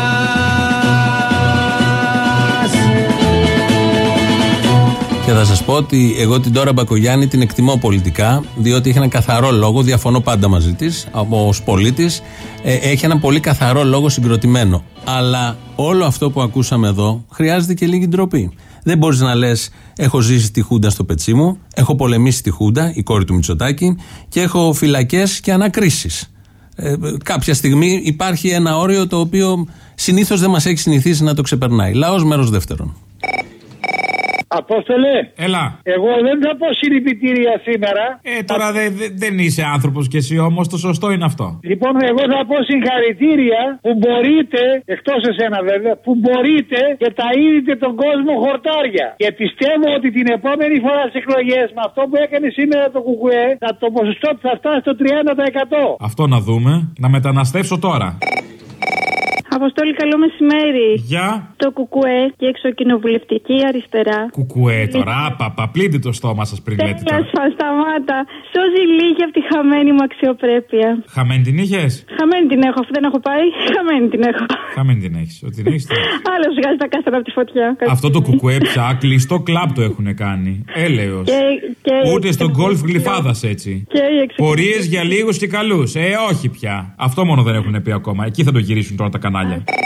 Speaker 5: Και θα σας πω ότι εγώ την Ντόρα Μπακογιάννη την εκτιμώ πολιτικά, διότι έχει ένα καθαρό λόγο, διαφωνώ πάντα μαζί της, ως πολίτης, ε, έχει ένα πολύ καθαρό λόγο συγκροτημένο. Αλλά όλο αυτό που ακούσαμε εδώ χρειάζεται και λίγη ντροπή. Δεν μπορείς να λες, έχω ζήσει τη Χούντα στο πετσί μου, έχω πολεμήσει τη Χούντα, η κόρη του Μητσοτάκη, και έχω φυλακές και ανακρίσεις. Ε, κάποια στιγμή υπάρχει ένα όριο το οποίο συνήθως δεν μας έχει συνηθίσει να το ξεπερνάει. Λαός μέρος δεύτερον.
Speaker 8: Απόστολε,
Speaker 2: Έλα.
Speaker 8: εγώ δεν θα πω συλληπιτήρια σήμερα.
Speaker 2: Ε, τώρα δε, δε, δεν είσαι άνθρωπος κι εσύ όμως, το σωστό είναι αυτό.
Speaker 8: Λοιπόν, εγώ θα πω συγχαρητήρια που μπορείτε, εκτός εσένα βέβαια, που μπορείτε και ταΐδετε τον κόσμο χορτάρια. Και πιστεύω ότι την επόμενη φορά στις εκλογές, με αυτό που έκανε σήμερα το Κουκουέ, το ποσοστό θα φτάσει στο τριάντα τοις εκατό.
Speaker 2: Αυτό να δούμε. Να μεταναστεύσω τώρα.
Speaker 24: Αποστόλη, καλό μεσημέρι.
Speaker 2: Γεια.
Speaker 24: Το Κουκουέ και εξοκοινοβουλευτική αριστερά.
Speaker 2: Κουκουέ τώρα, παπα, πλύντε το στόμα σας πριν λέτε τώρα.
Speaker 24: Τέλος, σταμάτα. Σώζει λίγη από τη χαμένη μου αξιοπρέπεια.
Speaker 2: Χαμένη την είχες?
Speaker 24: Χαμένη την έχω, αφού δεν έχω πάει. Χαμένη την έχω.
Speaker 2: Χαμένη την έχεις. Ότι την έχεις.
Speaker 24: Άλλο βγάζει τα κάστρα από τη φωτιά.
Speaker 2: Αυτό το Κουκουέ πια κλειστό κλαμπ το έχουν κάνει. Έλεος.
Speaker 24: Και, και
Speaker 2: Ούτε στον γκολφ γλυφάδας έτσι. Πορείες για λίγους και καλούς. Ε, όχι πια. Αυτό μόνο δεν έχουν πει ακόμα. Εκεί θα το γυρίσουν τώρα τα κανάλια.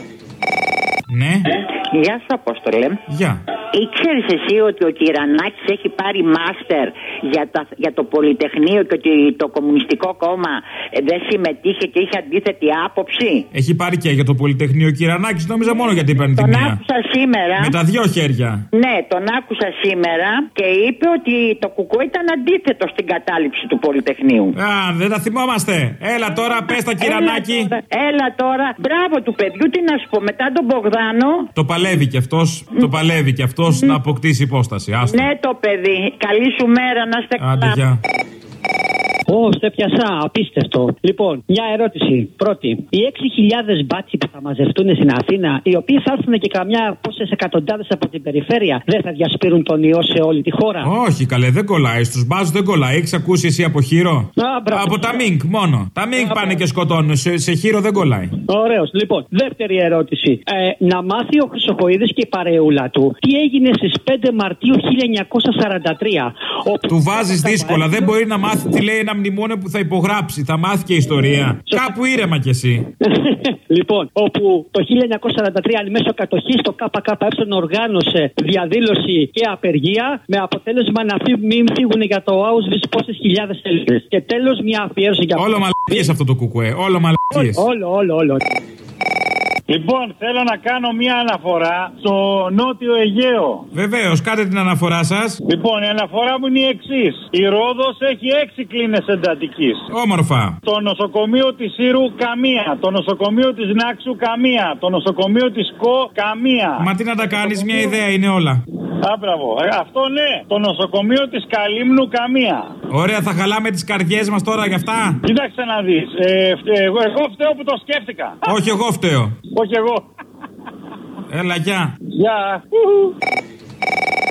Speaker 2: Ναι.
Speaker 25: Γεια σου, Απόστολε.
Speaker 2: Γεια.
Speaker 25: Ήξερες εσύ ότι ο Κυρανάκης έχει πάρει μάστερ για, τα, για το Πολυτεχνείο και ότι το Κομμουνιστικό Κόμμα δεν συμμετείχε και είχε αντίθετη άποψη?
Speaker 2: Έχει πάρει και για το Πολυτεχνείο ο Κυρανάκης, νόμιζα μόνο για την πανδημία.
Speaker 25: Τον άκουσα σήμερα.
Speaker 2: Με τα δυο χέρια.
Speaker 25: Ναι, τον άκουσα σήμερα και είπε ότι το Κουκουέ ήταν αντίθετο στην κατάληψη του Πολυτεχνείου.
Speaker 2: Α, δεν τα θυμόμαστε. Έλα τώρα, πες τα Κυρανάκη.
Speaker 25: Έλα τώρα, έλα τώρα. Μπράβο του παιδιού, τι να σου πω, μετά τον Μπογδάνο.
Speaker 2: Το παλεύει κι αυτός, το παλεύει κι αυτός να αποκτήσει υπόσταση. Άστο.
Speaker 25: Ναι, το παιδί. Καλή σου μέρα, να είστε καλά.
Speaker 2: Άντε, γεια.
Speaker 26: Ω, σε πιασά, απίστευτο. Λοιπόν, μια ερώτηση. Πρώτη, οι έξι χιλιάδες μπάτσοι που θα μαζευτούν στην Αθήνα, οι οποίοι θα έρθουν και καμιά πόσες εκατοντάδες από την περιφέρεια, δεν θα διασπείρουν τον ιό σε όλη τη χώρα?
Speaker 2: Όχι, καλέ, δεν κολλάει. Στους μπάζους δεν κολλάει. Έχεις ακούσει εσύ από χείρο?
Speaker 26: Α,
Speaker 2: από τα μίνκ μόνο. Τα μίνκ
Speaker 26: Α,
Speaker 2: πάνε και σκοτώνουν. Σε, σε χείρο δεν κολλάει.
Speaker 26: Ωραίος. Λοιπόν, δεύτερη ερώτηση. Ε, να μάθει ο Χρυσοχοΐδης και η παρεούλα του τι έγινε στις πέντε Μαρτίου χίλια εννιακόσια σαράντα τρία. Όπου...
Speaker 2: Του βάζεις δύσκολα. Δεν μπορεί να μάθει τι λέει ένα μνημόνιο που θα υπογράψει. Θα μάθει και ιστορία. Κάπου ήρεμα κι εσύ.
Speaker 26: Λοιπόν, όπου το χίλια εννιακόσια σαράντα τρία εν μέσω κατοχής το ΚΚΕ οργάνωσε διαδήλωση και απεργία, με αποτέλεσμα να μην φύγουν για το Auschwitz πόσες χιλιάδες Έλληνες. Και τέλος, μια αφιέρωση για...
Speaker 2: Όλο μαλακίες αυτό το Κουκουέ. Όλο μαλακίες.
Speaker 26: Όλο, όλο, όλο.
Speaker 8: Λοιπόν, θέλω να κάνω μια αναφορά στο Νότιο Αιγαίο.
Speaker 2: Βεβαίως, κάντε την αναφορά σας.
Speaker 8: Λοιπόν, η αναφορά μου είναι η εξής. Η Ρόδος έχει έξι κλίνες εντατικής.
Speaker 2: Όμορφα.
Speaker 8: Το νοσοκομείο της Σύρου καμία. Το νοσοκομείο της Νάξου καμία. Το νοσοκομείο της Κο καμία.
Speaker 2: Μα τι να τα κάνεις, μια ιδέα είναι όλα.
Speaker 8: Α, μπράβο. Ε, αυτό ναι. Το νοσοκομείο της Καλύμνου καμία.
Speaker 2: Ωραία, θα χαλάμε τις καρδιές μας τώρα γι' αυτά.
Speaker 8: Κοίταξε να δεις. Ε, φτε- εγώ, εγώ φταίω που το σκέφτηκα.
Speaker 2: Όχι, εγώ φταίω.
Speaker 8: Όχι εγώ.
Speaker 2: Έλα, γεια.
Speaker 8: Γεια.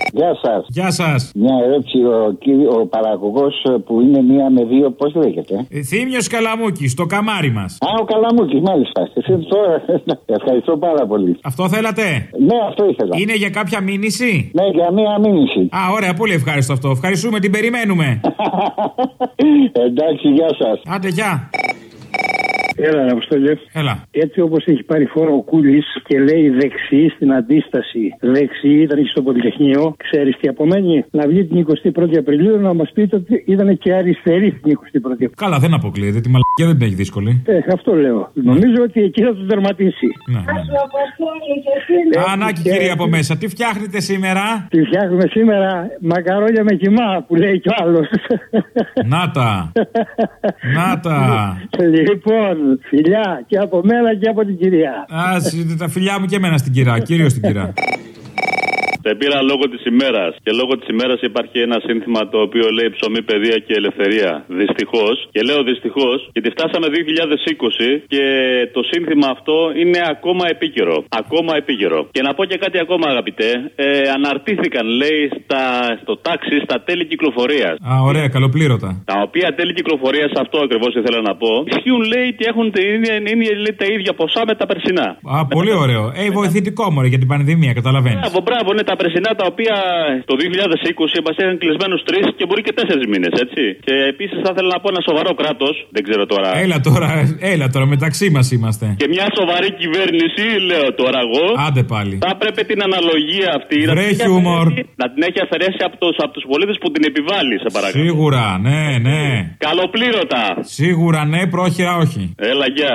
Speaker 4: Γεια σας.
Speaker 2: Γεια σας.
Speaker 4: Μια ερώτηση, ο, ο παραγωγός που είναι μία με δύο, πώς λέγεται?
Speaker 2: Ε, Θήμιος Καλαμούκης, το καμάρι μας.
Speaker 4: Α, ο Καλαμούκης, μάλιστα. Τώρα, ευχαριστώ πάρα πολύ.
Speaker 2: Αυτό θέλατε?
Speaker 4: Ναι, αυτό ήθελα.
Speaker 2: Είναι για κάποια μήνυση?
Speaker 4: Ναι, για μία μήνυση.
Speaker 2: Α, ωραία, πολύ ευχάριστο αυτό. Ευχαριστούμε, την περιμένουμε.
Speaker 4: Εντάξει, γεια σας.
Speaker 2: Άντε, γεια.
Speaker 7: Έλα, Αποστόλη.
Speaker 2: Έλα.
Speaker 7: Έτσι όπως έχει πάρει φόρο ο Κούλης και λέει δεξί στην αντίσταση, δεξί ήταν στο Πολυτεχνείο, ξέρεις τι απομένει? Να βγει την εικοστή πρώτη Απριλίου να μας πείτε ότι ήταν και αριστερή την εικοστή πρώτη Απριλίου.
Speaker 2: Καλά, δεν αποκλείεται. Τη μαλακία δεν την έχει δύσκολη.
Speaker 7: Ε, αυτό λέω. Ναι. Νομίζω ότι εκεί θα το τερματίσει.
Speaker 2: Ναι, ναι. Ανάκη, κύριε από μέσα, τι φτιάχνετε σήμερα?
Speaker 7: Τι φτιάχνουμε σήμερα? Μακαρόνια με κιμά που λέει κι άλλο.
Speaker 2: Να τα. Να τα.
Speaker 7: Λοιπόν, φιλιά και από μένα και από την κυρία.
Speaker 2: Α, τα φιλιά μου και εμένα στην κυρία, κυρίως την κυρία.
Speaker 20: Σε πήρα λόγω της ημέρας. Και λόγω της ημέρας υπάρχει ένα σύνθημα το οποίο λέει ψωμί, παιδεία και ελευθερία. Δυστυχώς. Και λέω δυστυχώς γιατί φτάσαμε δύο χιλιάδες είκοσι και το σύνθημα αυτό είναι ακόμα επίκαιρο. Ακόμα επίκαιρο. Και να πω και κάτι ακόμα, αγαπητέ. Ε, αναρτήθηκαν, λέει, στα, στο τάξη στα τέλη κυκλοφορίας.
Speaker 2: Α, ωραία, καλοπλήρωτα.
Speaker 20: Τα οποία τέλη κυκλοφορίας, αυτό ακριβώς ήθελα να πω, ισχύουν, λέει, ότι έχουν είναι, είναι, είναι, τα ίδια ποσά με τα περσινά.
Speaker 2: Α, πολύ ωραίο. Ε, βοηθητικό μωρέ για την πανδημία, καταλαβαίνεις.
Speaker 20: Μπράβο, μπράβο, ναι, τα περσινά τα οποία το δύο χιλιάδες είκοσι μας είχαν κλεισμένους τρεις και μπορεί και τέσσερις μήνες, έτσι. Και επίσης θα ήθελα να πω ένα σοβαρό κράτος, δεν ξέρω τώρα.
Speaker 2: Έλα τώρα, έλα τώρα, μεταξύ μας είμαστε.
Speaker 20: Και μια σοβαρή κυβέρνηση, λέω τώρα εγώ.
Speaker 2: Άντε πάλι.
Speaker 20: Θα πρέπει την αναλογία αυτή
Speaker 2: Βρε χιούμορ.
Speaker 20: να την έχει αφαιρέσει από τους, από τους πολίτες που την επιβάλλει, σε παρακαλώ.
Speaker 2: Σίγουρα, ναι, ναι.
Speaker 20: Καλοπλήρωτα.
Speaker 2: Σίγουρα, ναι, πρόχειρα όχι.
Speaker 20: Έλα, γεια.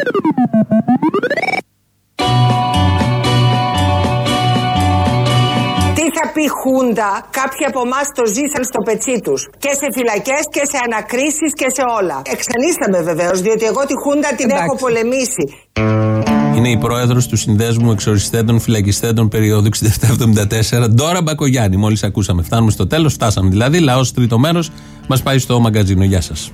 Speaker 23: Τι θα πει Χούντα, κάποιοι από εμάς το ζήσαν στο πετσί τους. Και σε φυλακές και σε ανακρίσεις και σε όλα. Εξανίσταμε βεβαίως, διότι εγώ τη Χούντα την Εντάξει. έχω πολεμήσει.
Speaker 5: Είναι η πρόεδρος του Συνδέσμου Εξοριστέντων Φυλακιστέντων περίοδου εξήντα επτά εβδομήντα τέσσερα, Ντόρα Μπακογιάννη. Μόλις ακούσαμε. Φτάνουμε στο τέλος, φτάσαμε δηλαδή. Λαός τρίτο μέρος μας πάει στο μαγκαζίνο. Γεια σας.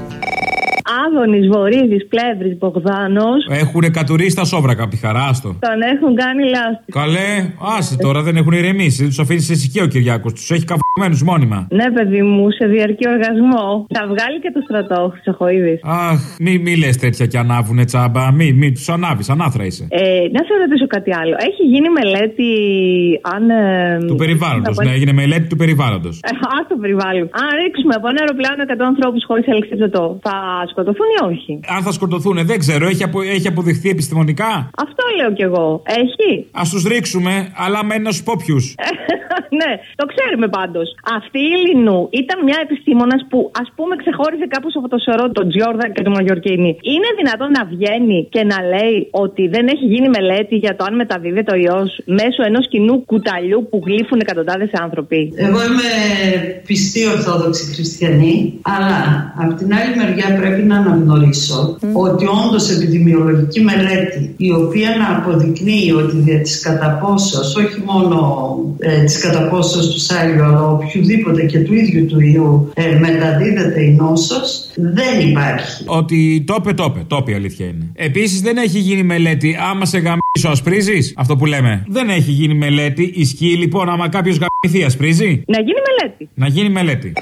Speaker 11: Άδωνης, Βορύδης, Πλεύρης, Μπογδάνος.
Speaker 2: Έχουνε κατουρίσει τα σόβρακα από τη χαρά, άστο.
Speaker 11: Τον έχουν κάνει λάστιχο.
Speaker 2: Καλέ, άσε τώρα, δεν έχουν ηρεμήσει. Δεν τους αφήνει σε ησυχία ο Κυριάκος. Τους έχει καβμένους μόνιμα.
Speaker 11: Ναι, παιδί μου, σε διαρκή οργασμό. Θα βγάλει και το στρατό, ο Χρυσοχοΐδης.
Speaker 2: Αχ, μη, μη λες τέτοια κι ανάβουνε τσάμπα. Μη, μη τους ανάβεις, ανάθρα είσαι.
Speaker 11: Ε, να σε ρωτήσω κάτι άλλο. Έχει γίνει μελέτη αν. Ε,
Speaker 2: του περιβάλλοντος, ναι, έγινε μελέτη του περιβάλλοντος.
Speaker 11: Ε, α, το περιβάλλον. Αν ρίξουμε από ένα αεροπλάνο εκατό ανθρώπους χωρίς αλεξίπτωτο, θα σκοτωθούν ή όχι?
Speaker 2: Αν θα σκοτωθούν, δεν ξέρω. Έχει, απο, έχει αποδειχθεί επιστημονικά.
Speaker 11: Αυτό λέω κι εγώ. Έχει.
Speaker 2: Ας τους ρίξουμε, αλλά μένει να σου πω ποιους.
Speaker 11: Ναι, το ξέρουμε πάντως. Αυτή η Λινού ήταν μια επιστήμονας που, ας πούμε, ξεχώριζε κάπως από το σωρό τον Τζιόρδα και τον Μαγιορκίνη. Είναι δυνατόν να βγαίνει και να λέει ότι δεν έχει γίνει μελέτη για το αν μεταδίδεται ο ιός μέσω ενός κοινού κουταλιού που γλύφουν εκατοντάδες άνθρωποι?
Speaker 13: Εγώ είμαι πιστή Ορθόδοξη Χριστιανή, αλλά από την άλλη μεριά πρέπει να αναγνωρίσω mm. ότι όντως επιδημιολογική μελέτη, η οποία να αποδεικνύει ότι δια της καταπόσεως, όχι μόνο ε, της καταπόσεως του Σάλιου, αλλά οποιοδήποτε και του ίδιου του ιού ε, μεταδίδεται η νόσος, δεν υπάρχει.
Speaker 2: Ότι το είπε, το είπε, το είπε, η αλήθεια είναι. Επίσης δεν έχει γίνει μελέτη άμα σε γαμίσω ασπρίζεις, αυτό που λέμε. Δεν έχει γίνει μελέτη, ισχύει λοιπόν άμα κάποιος γαμηθεί ασπρίζει?
Speaker 11: Να γίνει μελέτη.
Speaker 2: Να γίνει μελέτη.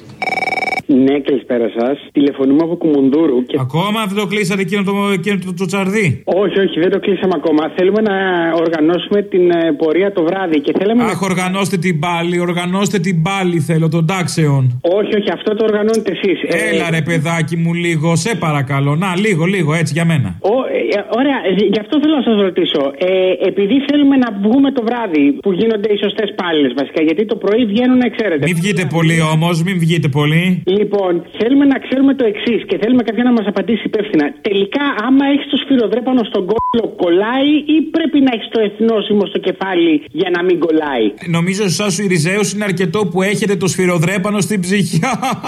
Speaker 14: Ναι, καλησπέρα σας. Τηλεφωνούμε από Κουμουνδούρου. Και...
Speaker 2: Ακόμα δεν το κλείσατε εκείνο το, εκείνο το, το τσαρδί?
Speaker 14: Όχι, όχι, δεν το κλείσαμε ακόμα. Θέλουμε να οργανώσουμε την ε, πορεία το βράδυ. Και θέλαμε
Speaker 2: Αχ,
Speaker 14: να...
Speaker 2: οργανώστε την πάλι, οργανώστε την πάλι, θέλω, των τάξεων.
Speaker 14: Όχι, όχι, αυτό το οργανώνετε εσείς.
Speaker 2: Έλα, ε... ρε παιδάκι μου, λίγο, σε παρακαλώ. Να, λίγο, λίγο, έτσι για μένα.
Speaker 14: Ο, ε, ωραία, γι' αυτό θέλω να σας ρωτήσω. Ε, επειδή θέλουμε να βγούμε το βράδυ, που γίνονται οι σωστές πάλες βασικά, γιατί το πρωί βγαίνουν, ξέρετε.
Speaker 2: Μην βγείτε πολύ όμως, μην βγείτε πολύ.
Speaker 14: Λοιπόν, θέλουμε να ξέρουμε το εξής και θέλουμε κάποιον να μας απαντήσει υπεύθυνα. Τελικά, άμα έχεις το σφυροδρέπανο στον κόλλο, κολλάει ή πρέπει να έχεις το εθνόσημο στο κεφάλι για να μην κολλάει?
Speaker 2: Νομίζω εσάς ο Ιριζέους είναι αρκετό που έχετε το σφυροδρέπανο στην ψυχή.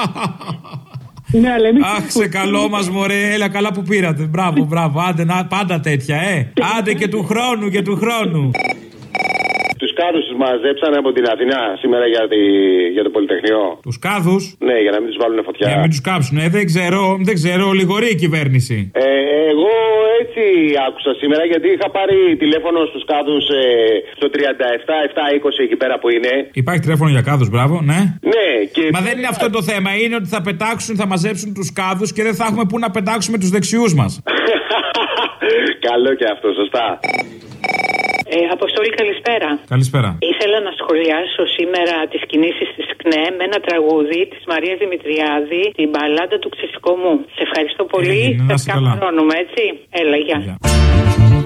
Speaker 14: Ναι, αλλά εμείς...
Speaker 2: Αχ, σε καλό μας μωρέ, έλα καλά που πήρατε. Μπράβο, μπράβο, άντε να, πάντα τέτοια, ε. Άντε και του χρόνου και του χρόνου.
Speaker 17: Τους κάδους τους μαζέψανε από την Αθηνά σήμερα για, τη, για το Πολυτεχνείο.
Speaker 2: Τους κάδους?
Speaker 17: Ναι, για να μην τους βάλουν φωτιά.
Speaker 2: Για να μην τους κάψουν. Ε, δεν ξέρω, δεν ξέρω, λιγορεί η κυβέρνηση.
Speaker 17: Ε, εγώ έτσι τι άκουσα σήμερα, γιατί είχα πάρει τηλέφωνο στους κάδους ε, στο τριάντα επτά επτακόσια είκοσι εκεί πέρα που είναι.
Speaker 2: Υπάρχει τηλέφωνο για κάδους, μπράβο, ναι.
Speaker 17: Ναι, και...
Speaker 2: Μα δεν είναι αυτό το θέμα. Είναι ότι θα πετάξουν, θα μαζέψουν τους κάδους και δεν θα έχουμε πού να πετάξουμε τους δεξιούς μας.
Speaker 17: Καλό και αυτό, σωστά.
Speaker 3: Ε, Αποστόλη, καλησπέρα.
Speaker 2: Καλησπέρα.
Speaker 3: Ήθελα να σχολιάσω σήμερα τις κινήσεις της ΚΝΕ με ένα τραγούδι της Μαρίας Δημητριάδη, την μπαλάντα του Ξεσηκωμού. Σε ευχαριστώ πολύ.
Speaker 2: Ε,
Speaker 3: σε ευχαριστούμε, έτσι. Έλα, γεια.